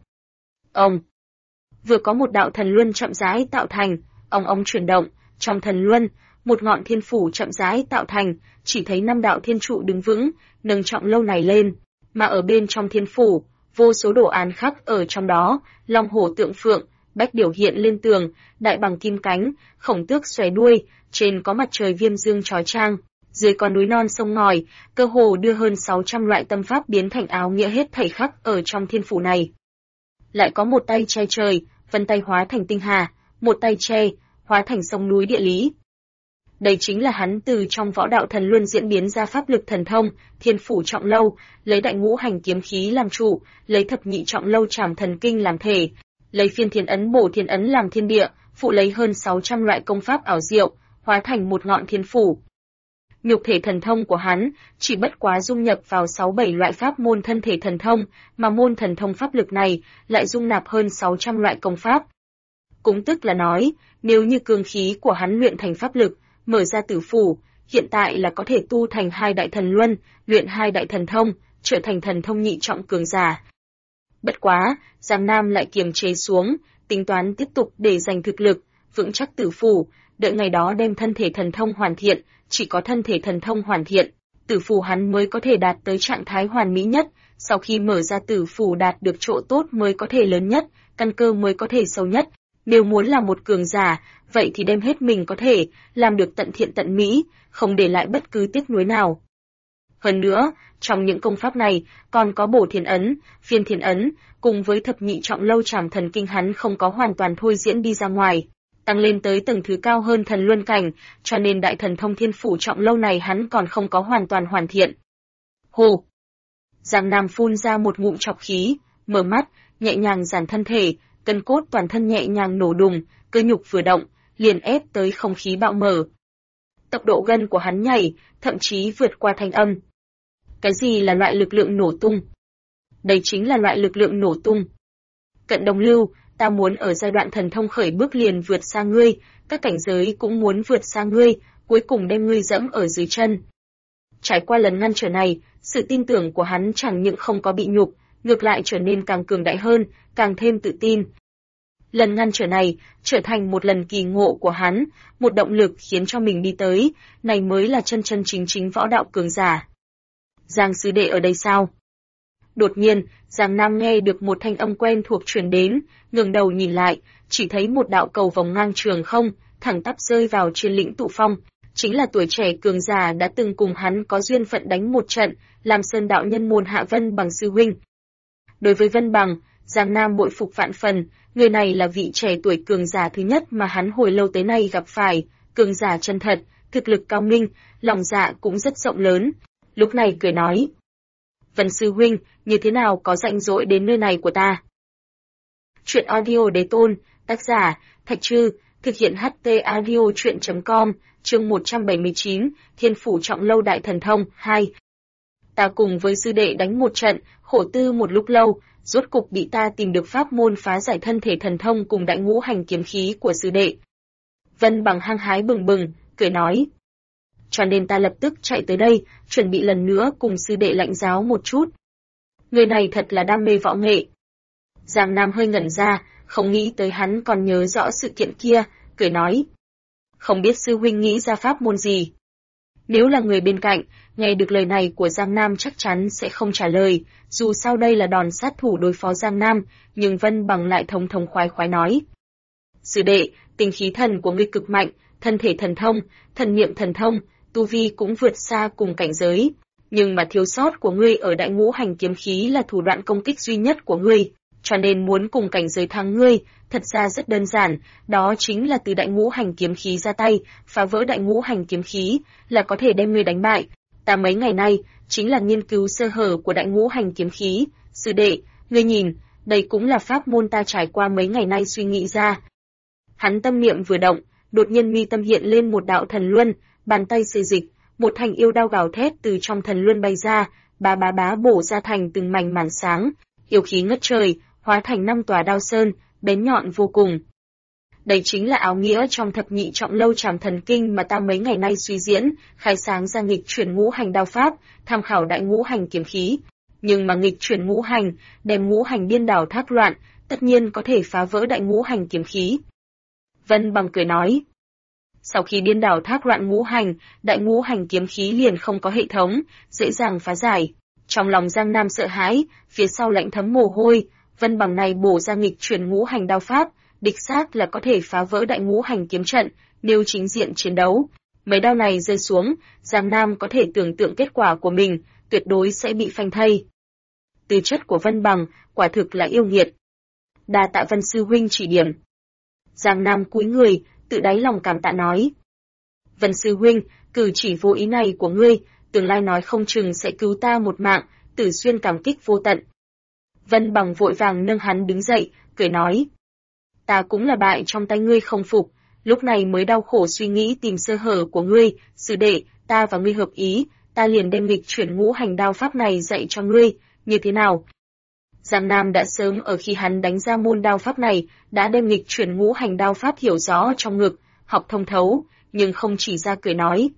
Vừa có một đạo thần luân chậm rãi tạo thành, ông chuyển động, trong thần luân, một ngọn thiên phủ chậm rãi tạo thành, chỉ thấy 5 đạo thiên trụ đứng vững, nâng trọng lâu này lên, mà ở bên trong thiên phủ, vô số đồ án khắc ở trong đó, long hổ tượng phượng, bách điểu hiện lên tường, đại bằng kim cánh, khổng tước xòe đuôi, trên có mặt trời viêm dương chói chang, dưới có núi non sông ngòi, cơ hồ đưa hơn 600 loại tâm pháp biến thành áo nghĩa hết thảy khắc ở trong thiên phủ này. Lại có một tay che trời, vân tay hóa thành tinh hà, một tay che, hóa thành sông núi địa lý. Đây chính là hắn từ trong võ đạo thần luân diễn biến ra pháp lực thần thông, thiên phủ trọng lâu, lấy đại ngũ hành kiếm khí làm trụ, lấy thập nhị trọng lâu trảm thần kinh làm thể, lấy phiên thiền ấn bổ thiền ấn làm thiên địa, phụ lấy hơn 600 loại công pháp ảo diệu, hóa thành một ngọn thiên phủ. Nhục thể thần thông của hắn chỉ bất quá dung nhập vào 6-7 loại pháp môn thân thể thần thông, mà môn thần thông pháp lực này lại dung nạp hơn 600 loại công pháp. Cũng tức là nói, nếu như cương khí của hắn luyện thành pháp lực, mở ra tử phủ, hiện tại là có thể tu thành 2 đại thần luân, luyện 2 đại thần thông, trở thành thần thông nhị trọng cường giả. Bất quá, Giang Nam lại kiềm chế xuống, tính toán tiếp tục để giành thực lực, vững chắc tử phủ, đợi ngày đó đem thân thể thần thông hoàn thiện, chỉ có thân thể thần thông hoàn thiện, tử phủ hắn mới có thể đạt tới trạng thái hoàn mỹ nhất, sau khi mở ra tử phủ đạt được chỗ tốt mới có thể lớn nhất, căn cơ mới có thể sâu nhất. Nếu muốn là một cường giả, vậy thì đem hết mình có thể, làm được tận thiện tận mỹ, không để lại bất cứ tiếc nuối nào. Hơn nữa, trong những công pháp này, còn có bổ thiền ấn, phiên thiền ấn, cùng với thập nhị trọng lâu trảm thần kinh hắn không có hoàn toàn thôi diễn đi ra ngoài, tăng lên tới tầng thứ cao hơn thần luân cảnh, cho nên đại thần thông thiên phủ trọng lâu này hắn còn không có hoàn toàn hoàn thiện. Hô! Giang Nam phun ra một ngụm trọc khí, mở mắt, nhẹ nhàng giãn thân thể, cân cốt toàn thân nhẹ nhàng nổ đùng, cơ nhục vừa động, liền ép tới không khí bạo mở. Tốc độ gân của hắn nhảy, thậm chí vượt qua thanh âm. Cái gì là loại lực lượng nổ tung? Đây chính là loại lực lượng nổ tung. Cận Đông Lưu, ta muốn ở giai đoạn thần thông khởi bước liền vượt xa ngươi, các cảnh giới cũng muốn vượt xa ngươi, cuối cùng đem ngươi dẫm ở dưới chân. Trải qua lần ngăn trở này, sự tin tưởng của hắn chẳng những không có bị nhục, ngược lại trở nên càng cường đại hơn, càng thêm tự tin. Lần ngăn trở này trở thành một lần kỳ ngộ của hắn, một động lực khiến cho mình đi tới, này mới là chân chân chính chính võ đạo cường giả. Giang sư đệ ở đây sao? Đột nhiên, Giang Nam nghe được một thanh âm quen thuộc truyền đến, ngẩng đầu nhìn lại, chỉ thấy một đạo cầu vòng ngang trường không, thẳng tắp rơi vào trên lĩnh Tụ Phong, chính là tuổi trẻ cường giả đã từng cùng hắn có duyên phận đánh một trận, làm Sơn đạo nhân môn Hạ Vân Bằng sư huynh. Đối với Vân Bằng, Giang Nam bội phục vạn phần, người này là vị trẻ tuổi cường giả thứ nhất mà hắn hồi lâu tới nay gặp phải, cường giả chân thật, thực lực cao minh, lòng dạ cũng rất rộng lớn. Lúc này cười nói: "Vân sư huynh, như thế nào có rảnh rỗi đến nơi này của ta?" Truyện audio đế tôn, tác giả Thạch Trư, thực hiện HT audio truyện.com, chương 179, Thiên phủ trọng lâu đại thần thông 2. Ta cùng với sư đệ đánh một trận, khổ tư một lúc lâu, rốt cục bị ta tìm được pháp môn phá giải thân thể thần thông cùng đại ngũ hành kiếm khí của sư đệ. Vân Bằng hăng hái bừng bừng, cười nói. Cho nên ta lập tức chạy tới đây, chuẩn bị lần nữa cùng sư đệ lãnh giáo một chút. Người này thật là đam mê võ nghệ. Giang Nam hơi ngẩn ra, không nghĩ tới hắn còn nhớ rõ sự kiện kia, cười nói. Không biết sư huynh nghĩ ra pháp môn gì. Nếu là người bên cạnh, nghe được lời này của Giang Nam chắc chắn sẽ không trả lời, dù sao đây là đòn sát thủ đối phó Giang Nam, nhưng Vân Bằng lại thống thống khoái khoái nói. Sư đệ, tinh khí thần của ngươi cực mạnh, thân thể thần thông, thần niệm thần thông, tu vi cũng vượt xa cùng cảnh giới, nhưng mà thiếu sót của ngươi ở đại ngũ hành kiếm khí là thủ đoạn công kích duy nhất của ngươi, cho nên muốn cùng cảnh giới thắng ngươi, thật ra rất đơn giản, đó chính là từ đại ngũ hành kiếm khí ra tay, phá vỡ đại ngũ hành kiếm khí, là có thể đem ngươi đánh bại. Ta mấy ngày nay, chính là nghiên cứu sơ hở của đại ngũ hành kiếm khí, sư đệ, ngươi nhìn, đây cũng là pháp môn ta trải qua mấy ngày nay suy nghĩ ra. Hắn tâm niệm vừa động, đột nhiên mi tâm hiện lên một đạo thần luân, bàn tay xê dịch, một thanh yêu đao gào thét từ trong thần luân bay ra, bá bá bá bổ ra thành từng mảnh màn sáng, yêu khí ngất trời, hóa thành 5 tòa đao sơn, bén nhọn vô cùng. Đây chính là áo nghĩa trong thập nhị trọng lâu trảm thần kinh mà ta mấy ngày nay suy diễn, khai sáng ra nghịch chuyển ngũ hành đao pháp, tham khảo đại ngũ hành kiếm khí. Nhưng mà nghịch chuyển ngũ hành, đem ngũ hành điên đảo thác loạn, tất nhiên có thể phá vỡ đại ngũ hành kiếm khí. Vân Bằng cười nói. Sau khi điên đảo thác loạn ngũ hành, đại ngũ hành kiếm khí liền không có hệ thống, dễ dàng phá giải. Trong lòng Giang Nam sợ hãi, phía sau lạnh thấm mồ hôi, Vân Bằng này bổ ra nghịch chuyển ngũ hành đao pháp, đích xác là có thể phá vỡ đại ngũ hành kiếm trận, nếu chính diện chiến đấu. Mấy đao này rơi xuống, Giang Nam có thể tưởng tượng kết quả của mình, tuyệt đối sẽ bị phanh thây. Tư chất của Vân Bằng, quả thực là yêu nghiệt. Đa tạ Vân sư huynh chỉ điểm. Giang Nam cúi người, tự đáy lòng cảm tạ nói. Vân sư huynh, cử chỉ vô ý này của ngươi, tương lai nói không chừng sẽ cứu ta một mạng, Tử Xuyên cảm kích vô tận. Vân Bằng vội vàng nâng hắn đứng dậy, cười nói. Ta cũng là bại trong tay ngươi không phục, lúc này mới đau khổ suy nghĩ tìm sơ hở của ngươi, sư đệ, ta và ngươi hợp ý, ta liền đem nghịch chuyển ngũ hành đao pháp này dạy cho ngươi, như thế nào? Giang Nam đã sớm ở khi hắn đánh ra môn đao pháp này, đã đem nghịch chuyển ngũ hành đao pháp hiểu rõ trong ngực, học thông thấu, nhưng không chỉ ra cười nói.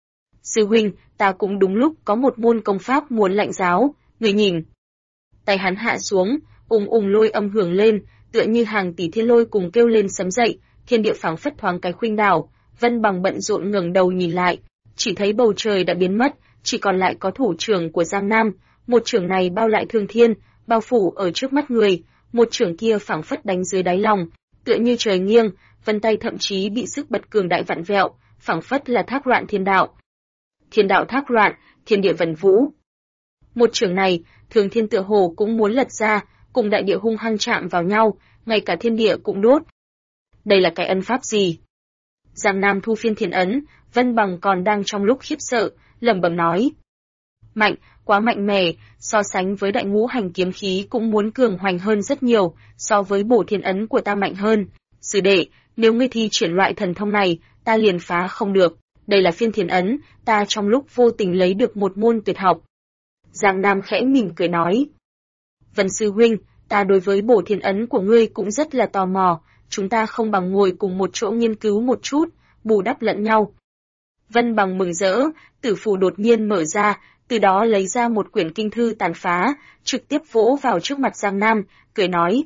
Sư huynh, ta cũng đúng lúc có một môn công pháp muốn lãnh giáo, người nhìn. Tay hắn hạ xuống, lôi âm hưởng lên, tựa như hàng tỷ thiên lôi cùng kêu lên sấm dậy, thiên địa phảng phất thoáng cái khuynh đảo. Vân Bằng bận rộn ngẩng đầu nhìn lại, chỉ thấy bầu trời đã biến mất, chỉ còn lại có thủ trưởng của Giang Nam, một trưởng này bao lại thương thiên, bao phủ ở trước mắt người, một trưởng kia phảng phất đánh dưới đáy lòng, tựa như trời nghiêng, vân tay thậm chí bị sức bật cường đại vặn vẹo, phảng phất là thác loạn thiên đạo. Thiên đạo thác loạn, thiên địa vần vũ. Một trưởng này, thường thiên tựa hồ cũng muốn lật ra, cùng đại địa hung hăng chạm vào nhau, ngay cả thiên địa cũng đốt. Đây là cái ân pháp gì? Giang Nam thu phiên thiên ấn, Vân Bằng còn đang trong lúc khiếp sợ, lẩm bẩm nói. Mạnh, quá mạnh mẽ, so sánh với đại ngũ hành kiếm khí cũng muốn cường hoành hơn rất nhiều, so với bổ thiên ấn của ta mạnh hơn. Sư đệ, nếu ngươi thi triển loại thần thông này, ta liền phá không được. Đây là phiên thiên ấn, ta trong lúc vô tình lấy được một môn tuyệt học. Giang Nam khẽ mỉm cười nói. Vân sư huynh, ta đối với bổ thiên ấn của ngươi cũng rất là tò mò, chúng ta không bằng ngồi cùng một chỗ nghiên cứu một chút, bù đắp lẫn nhau. Vân Bằng mừng rỡ, tử phù đột nhiên mở ra, từ đó lấy ra một quyển kinh thư tàn phá, trực tiếp vỗ vào trước mặt Giang Nam, cười nói.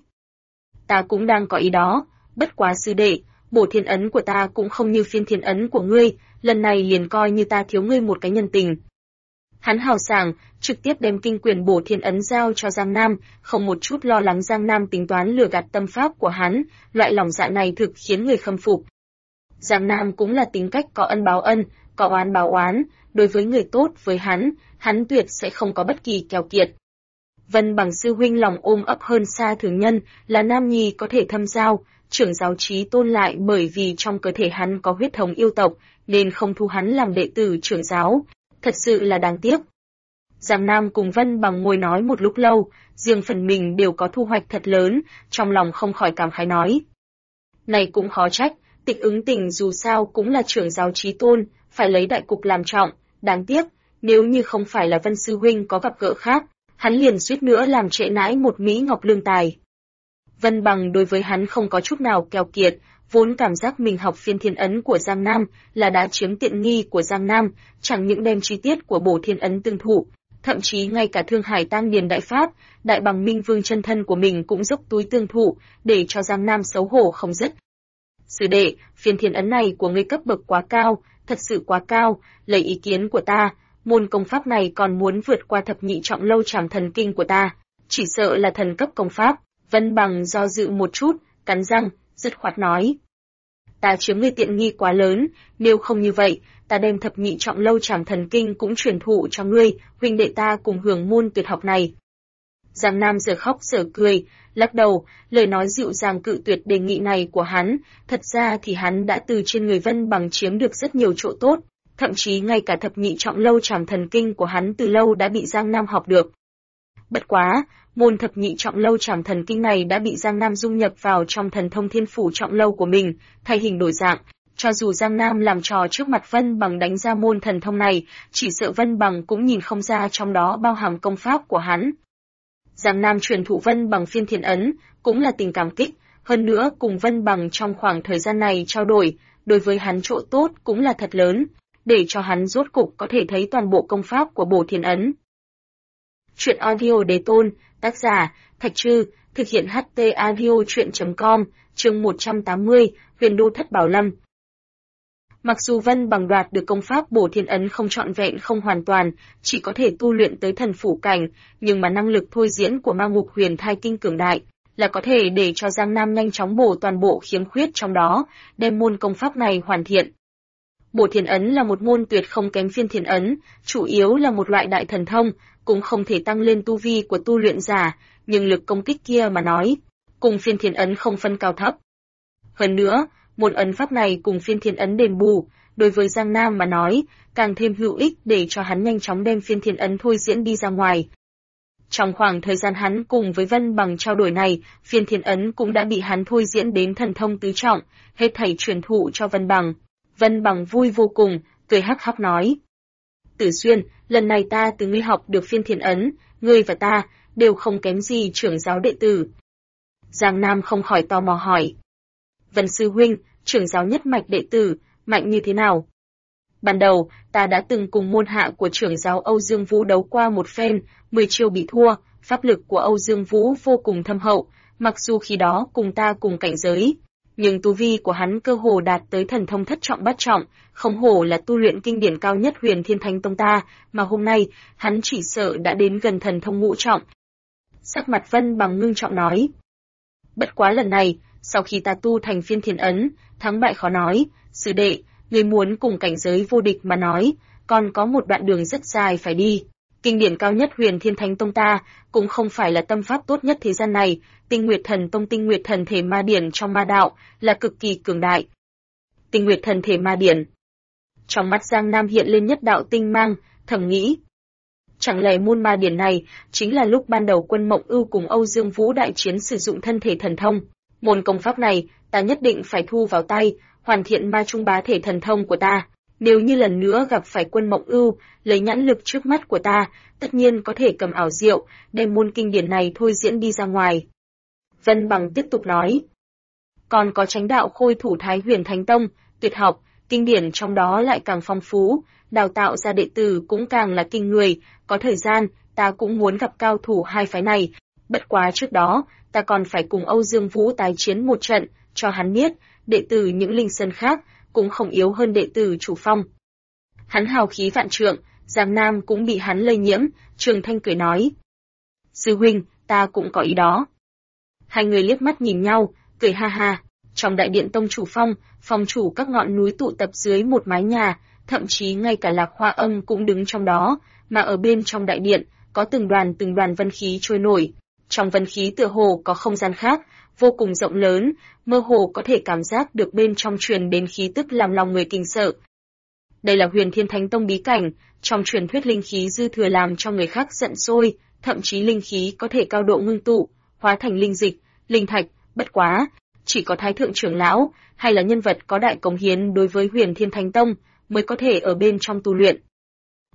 Ta cũng đang có ý đó, bất quá sư đệ, bổ thiên ấn của ta cũng không như phiên thiên ấn của ngươi, lần này liền coi như ta thiếu ngươi một cái nhân tình. Hắn hào sảng, trực tiếp đem kinh quyền bổ thiên ấn giao cho Giang Nam, không một chút lo lắng Giang Nam tính toán lừa gạt tâm pháp của hắn, loại lòng dạ này thực khiến người khâm phục. Giang Nam cũng là tính cách có ân báo ân, có oán báo oán, đối với người tốt với hắn tuyệt sẽ không có bất kỳ keo kiệt. Vân Bằng sư huynh lòng ôm ấp hơn xa thường nhân, là nam nhi có thể thâm giao, trưởng giáo trí tôn lại bởi vì trong cơ thể hắn có huyết thống yêu tộc, nên không thu hắn làm đệ tử trưởng giáo, thật sự là đáng tiếc. Giang Nam cùng Vân Bằng ngồi nói một lúc lâu, riêng phần mình đều có thu hoạch thật lớn, trong lòng không khỏi cảm khái nói. Này cũng khó trách, Tịch Ứng Tình dù sao cũng là trưởng giáo trí tôn, phải lấy đại cục làm trọng, đáng tiếc, nếu như không phải là Vân Sư Huynh có gặp gỡ khác, hắn liền suýt nữa làm trễ nãi một Mỹ Ngọc lương tài. Vân Bằng đối với hắn không có chút nào keo kiệt, vốn cảm giác mình học Phiên Thiên Ấn của Giang Nam là đã chiếm tiện nghi của Giang Nam, chẳng những đem chi tiết của Bổ Thiên Ấn tương thụ, thậm chí ngay cả Thương Hải Tam Điền Đại Pháp, Đại Bằng Minh Vương chân thân của mình cũng dốc túi tương thụ, để cho Giang Nam xấu hổ không dứt. Sư đệ, Phiên Thiên Ấn này của ngươi cấp bậc quá cao, thật sự quá cao, lấy ý kiến của ta, môn công pháp này còn muốn vượt qua thập nhị trọng lâu trảm thần kinh của ta, chỉ sợ là thần cấp công pháp. Vân Bằng do dự một chút, cắn răng, dứt khoát nói. Ta chiếm ngươi tiện nghi quá lớn, nếu không như vậy, ta đem thập nhị trọng lâu trảm thần kinh cũng truyền thụ cho ngươi, huynh đệ ta cùng hưởng môn tuyệt học này. Giang Nam giờ khóc giờ cười, lắc đầu, lời nói dịu dàng cự tuyệt đề nghị này của hắn, thật ra thì hắn đã từ trên người Vân Bằng chiếm được rất nhiều chỗ tốt, thậm chí ngay cả thập nhị trọng lâu trảm thần kinh của hắn từ lâu đã bị Giang Nam học được. Bất quá, môn thập nhị trọng lâu trảm thần kinh này đã bị Giang Nam dung nhập vào trong thần thông thiên phủ trọng lâu của mình, thay hình đổi dạng. Cho dù Giang Nam làm trò trước mặt Vân Bằng đánh ra môn thần thông này, chỉ sợ Vân Bằng cũng nhìn không ra trong đó bao hàm công pháp của hắn. Giang Nam truyền thụ Vân Bằng Phiên Thiên Ấn, cũng là tình cảm kích, hơn nữa cùng Vân Bằng trong khoảng thời gian này trao đổi, đối với hắn chỗ tốt cũng là thật lớn, để cho hắn rốt cục có thể thấy toàn bộ công pháp của Bổ Thiên Ấn. Truyện audio đề tôn, tác giả, Thạch Trư, thực hiện HT audio truyện.com, chương 180, Huyền Đô Thất Bảo Lâm. Mặc dù Vân Bằng đoạt được công pháp Bổ Thiên Ấn không trọn vẹn không hoàn toàn, chỉ có thể tu luyện tới thần phủ cảnh, nhưng mà năng lực thôi diễn của Ma Ngục Huyền Thai Kinh cường đại, là có thể để cho Giang Nam nhanh chóng bổ toàn bộ khiếm khuyết trong đó, đem môn công pháp này hoàn thiện. Bổ Thiên Ấn là một môn tuyệt không kém Phiên Thiên Ấn, chủ yếu là một loại đại thần thông, cũng không thể tăng lên tu vi của tu luyện giả, nhưng lực công kích kia mà nói, cùng Phiên Thiên Ấn không phân cao thấp. Hơn nữa, môn ấn pháp này cùng Phiên Thiên Ấn đền bù, đối với Giang Nam mà nói, càng thêm hữu ích để cho hắn nhanh chóng đem Phiên Thiên Ấn thôi diễn đi ra ngoài. Trong khoảng thời gian hắn cùng với Vân Bằng trao đổi này, Phiên Thiên Ấn cũng đã bị hắn thôi diễn đến thần thông tứ trọng, hết thảy truyền thụ cho Vân Bằng. Vân Bằng vui vô cùng, cười hắc hắc nói. Tử Xuyên, lần này ta từ ngươi học được Phiên Thiên Ấn, ngươi và ta, đều không kém gì trưởng giáo đệ tử. Giang Nam không khỏi tò mò hỏi. Vân Sư Huynh, trưởng giáo nhất mạch đệ tử, mạnh như thế nào? Ban đầu, ta đã từng cùng môn hạ của trưởng giáo Âu Dương Vũ đấu qua một phen, 10 chiêu bị thua, pháp lực của Âu Dương Vũ vô cùng thâm hậu, mặc dù khi đó cùng ta cùng cảnh giới, nhưng tu vi của hắn cơ hồ đạt tới thần thông thất trọng bát trọng, không hổ là tu luyện kinh điển cao nhất Huyền Thiên Thánh Tông ta, mà hôm nay, hắn chỉ sợ đã đến gần thần thông ngũ trọng. Sắc mặt Vân Bằng ngưng trọng nói. Bất quá lần này, sau khi ta tu thành Phiên Thiên Ấn, thắng bại khó nói, sư đệ, người muốn cùng cảnh giới vô địch mà nói, còn có một đoạn đường rất dài phải đi. Kinh điển cao nhất Huyền Thiên Thánh Tông ta, cũng không phải là tâm pháp tốt nhất thế gian này, Tinh Nguyệt Thần Tông Tinh Nguyệt Thần Thể Ma Điển trong ma đạo, là cực kỳ cường đại. Tinh Nguyệt Thần Thể Ma Điển. Trong mắt Giang Nam hiện lên nhất đạo tinh mang, thầm nghĩ. Chẳng lẽ môn ma điển này, chính là lúc ban đầu Quân Mộng Ưu cùng Âu Dương Vũ đại chiến sử dụng thân thể thần thông. Môn công pháp này, ta nhất định phải thu vào tay, hoàn thiện ma trung bá thể thần thông của ta. Nếu như lần nữa gặp phải Quân Mộng Ưu, lấy nhãn lực trước mắt của ta, tất nhiên có thể cầm ảo diệu, đem môn kinh điển này thôi diễn đi ra ngoài. Vân Bằng tiếp tục nói. Còn có Chánh Đạo Khôi Thủ Thái Huyền Thánh Tông, tuyệt học, kinh điển trong đó lại càng phong phú, đào tạo ra đệ tử cũng càng là kinh người, có thời gian, ta cũng muốn gặp cao thủ hai phái này, bất quá trước đó, ta còn phải cùng Âu Dương Vũ tái chiến một trận, cho hắn biết, đệ tử những linh sơn khác, cũng không yếu hơn đệ tử chủ phong. Hắn hào khí vạn trượng, Giang Nam cũng bị hắn lây nhiễm, Trường Thanh cười nói. Sư huynh, ta cũng có ý đó. Hai người liếc mắt nhìn nhau, cười ha ha. Trong đại điện tông chủ phong, phong chủ các ngọn núi tụ tập dưới một mái nhà, thậm chí ngay cả Lạc Hoa Âm cũng đứng trong đó, mà ở bên trong đại điện, có từng đoàn vân khí trôi nổi. Trong vân khí tựa hồ có không gian khác, vô cùng rộng lớn, mơ hồ có thể cảm giác được bên trong truyền đến khí tức làm lòng người kinh sợ. Đây là Huyền Thiên Thánh Tông bí cảnh, trong truyền thuyết linh khí dư thừa làm cho người khác giận sôi, thậm chí linh khí có thể cao độ ngưng tụ, hóa thành linh dịch, linh thạch, bất quá, chỉ có Thái Thượng trưởng lão, hay là nhân vật có đại cống hiến đối với Huyền Thiên Thánh Tông, mới có thể ở bên trong tu luyện.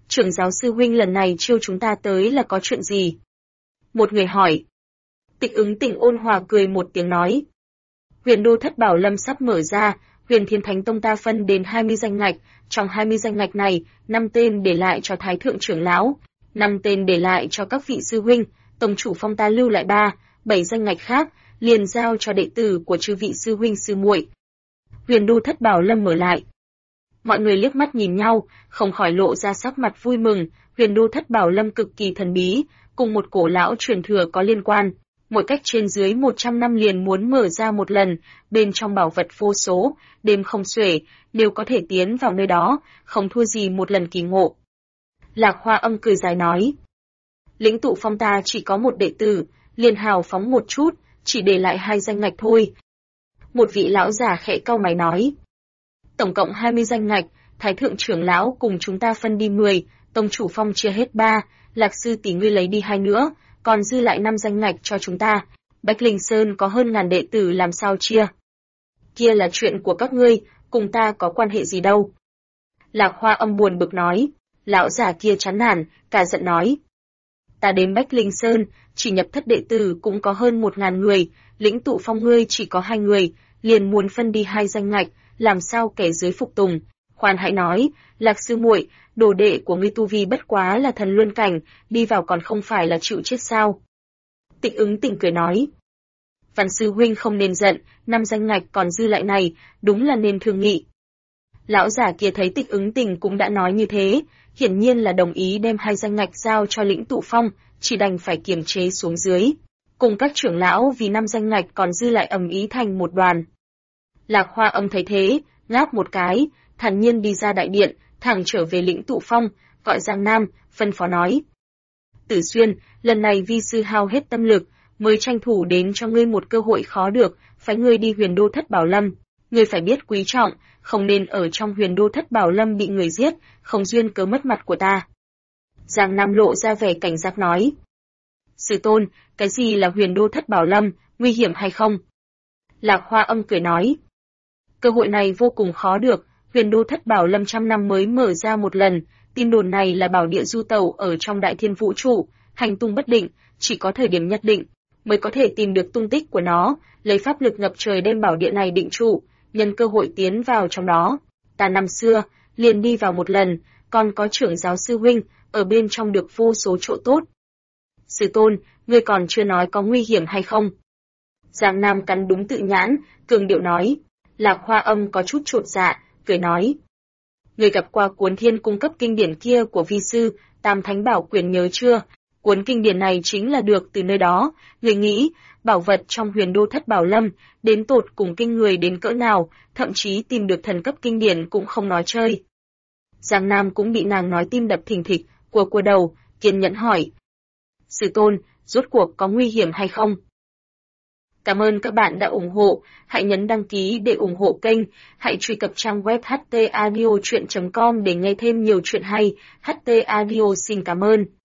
Trưởng giáo sư huynh lần này chiêu chúng ta tới là có chuyện gì? Một người hỏi. Tịch Ứng Tình ôn hòa cười một tiếng nói. Huyền đô thất bảo lâm sắp mở ra, Huyền Thiên Thánh Tông ta phân đến 20 danh ngạch, trong 20 danh ngạch này, 5 tên để lại cho Thái Thượng trưởng lão, 5 tên để lại cho các vị sư huynh, Tông chủ Phong ta lưu lại 7 danh ngạch khác, liền giao cho đệ tử của chư vị sư huynh sư muội. Huyền đô thất bảo lâm mở lại. Mọi người liếc mắt nhìn nhau, không khỏi lộ ra sắc mặt vui mừng, Huyền đô thất bảo lâm cực kỳ thần bí, cùng một cổ lão truyền thừa có liên quan. Mỗi cách trên dưới 100 năm liền muốn mở ra một lần, bên trong bảo vật vô số, đêm không xuể, nếu có thể tiến vào nơi đó, không thua gì một lần kỳ ngộ. Lạc Hoa Âm cười dài nói. Lĩnh Tụ Phong ta chỉ có một đệ tử, liền hào phóng một chút, chỉ để lại 2 danh ngạch thôi. Một vị lão già khẽ cau mày nói. Tổng cộng 20 danh ngạch, Thái Thượng trưởng lão cùng chúng ta phân đi 10, Tông chủ Phong chia hết 3, Lạc sư tỷ ngươi lấy đi 2 nữa, còn dư lại 5 danh ngạch cho chúng ta. Bách Linh Sơn có hơn ngàn đệ tử làm sao chia? Kia là chuyện của các ngươi, cùng ta có quan hệ gì đâu. Lạc Hoa Âm buồn bực nói. Lão già kia chán nản, cả giận nói. Ta đến Bách Linh Sơn, chỉ nhập thất đệ tử cũng có hơn 1000 người, Lĩnh Tụ Phong ngươi chỉ có 2 người, liền muốn phân đi 2 danh ngạch, làm sao kẻ dưới phục tùng. Khoan hãy nói, Lạc sư muội, đồ đệ của ngươi tu vi bất quá là thần luân cảnh, đi vào còn không phải là chịu chết sao? Tịch Ứng Tình cười nói. Văn sư huynh không nên giận, 5 danh ngạch còn dư lại này, đúng là nên thương nghị. Lão giả kia thấy Tịch Ứng Tình cũng đã nói như thế, hiển nhiên là đồng ý đem 2 danh ngạch giao cho Lĩnh Tụ Phong, chỉ đành phải kiềm chế xuống dưới. Cùng các trưởng lão vì 5 danh ngạch còn dư lại ầm ĩ thành một đoàn. Lạc Hoa Âm thấy thế, ngáp một cái, thản nhiên đi ra đại điện, thẳng trở về Lĩnh Tụ Phong, gọi Giang Nam, phân phó nói. Tử Xuyên, lần này vi sư hao hết tâm lực, mới tranh thủ đến cho ngươi một cơ hội khó được, phái ngươi đi Huyền Đô Thất Bảo Lâm. Ngươi phải biết quý trọng, không nên ở trong Huyền Đô Thất Bảo Lâm bị người giết, không duyên cớ mất mặt của ta. Giang Nam lộ ra vẻ cảnh giác nói. Sư tôn, cái gì là Huyền Đô Thất Bảo Lâm, nguy hiểm hay không? Lạc Hoa Âm cười nói. Cơ hội này vô cùng khó được, Huyền Đô Thất Bảo Lâm trăm năm mới mở ra một lần, tin đồn này là bảo địa du tẩu ở trong đại thiên vũ trụ, hành tung bất định, chỉ có thời điểm nhất định mới có thể tìm được tung tích của nó, lấy pháp lực ngập trời đem bảo địa này định trụ, nhân cơ hội tiến vào trong đó. Ta năm xưa liền đi vào một lần, còn có trưởng giáo sư huynh ở bên trong được vô số chỗ tốt. Sư tôn, ngươi còn chưa nói có nguy hiểm hay không? Giang Nam cắn đúng tự nhãn, cường điệu nói. Lạc Hoa Âm có chút chột dạ, cười nói. Ngươi gặp qua cuốn Thiên cung cấp kinh điển kia của vi sư, Tam Thánh Bảo Quyển nhớ chưa? Cuốn kinh điển này chính là được từ nơi đó. Ngươi nghĩ, bảo vật trong Huyền Đô Thất Bảo Lâm, đến tột cùng kinh người đến cỡ nào, thậm chí tìm được thần cấp kinh điển cũng không nói chơi. Giang Nam cũng bị nàng nói tim đập thình thịch, cua đầu, kiên nhẫn hỏi. Sư tôn, rốt cuộc có nguy hiểm hay không? Cảm ơn các bạn đã ủng hộ, hãy nhấn đăng ký để ủng hộ kênh, hãy truy cập trang web htaudio.com để nghe thêm nhiều chuyện hay. HT Audio xin cảm ơn.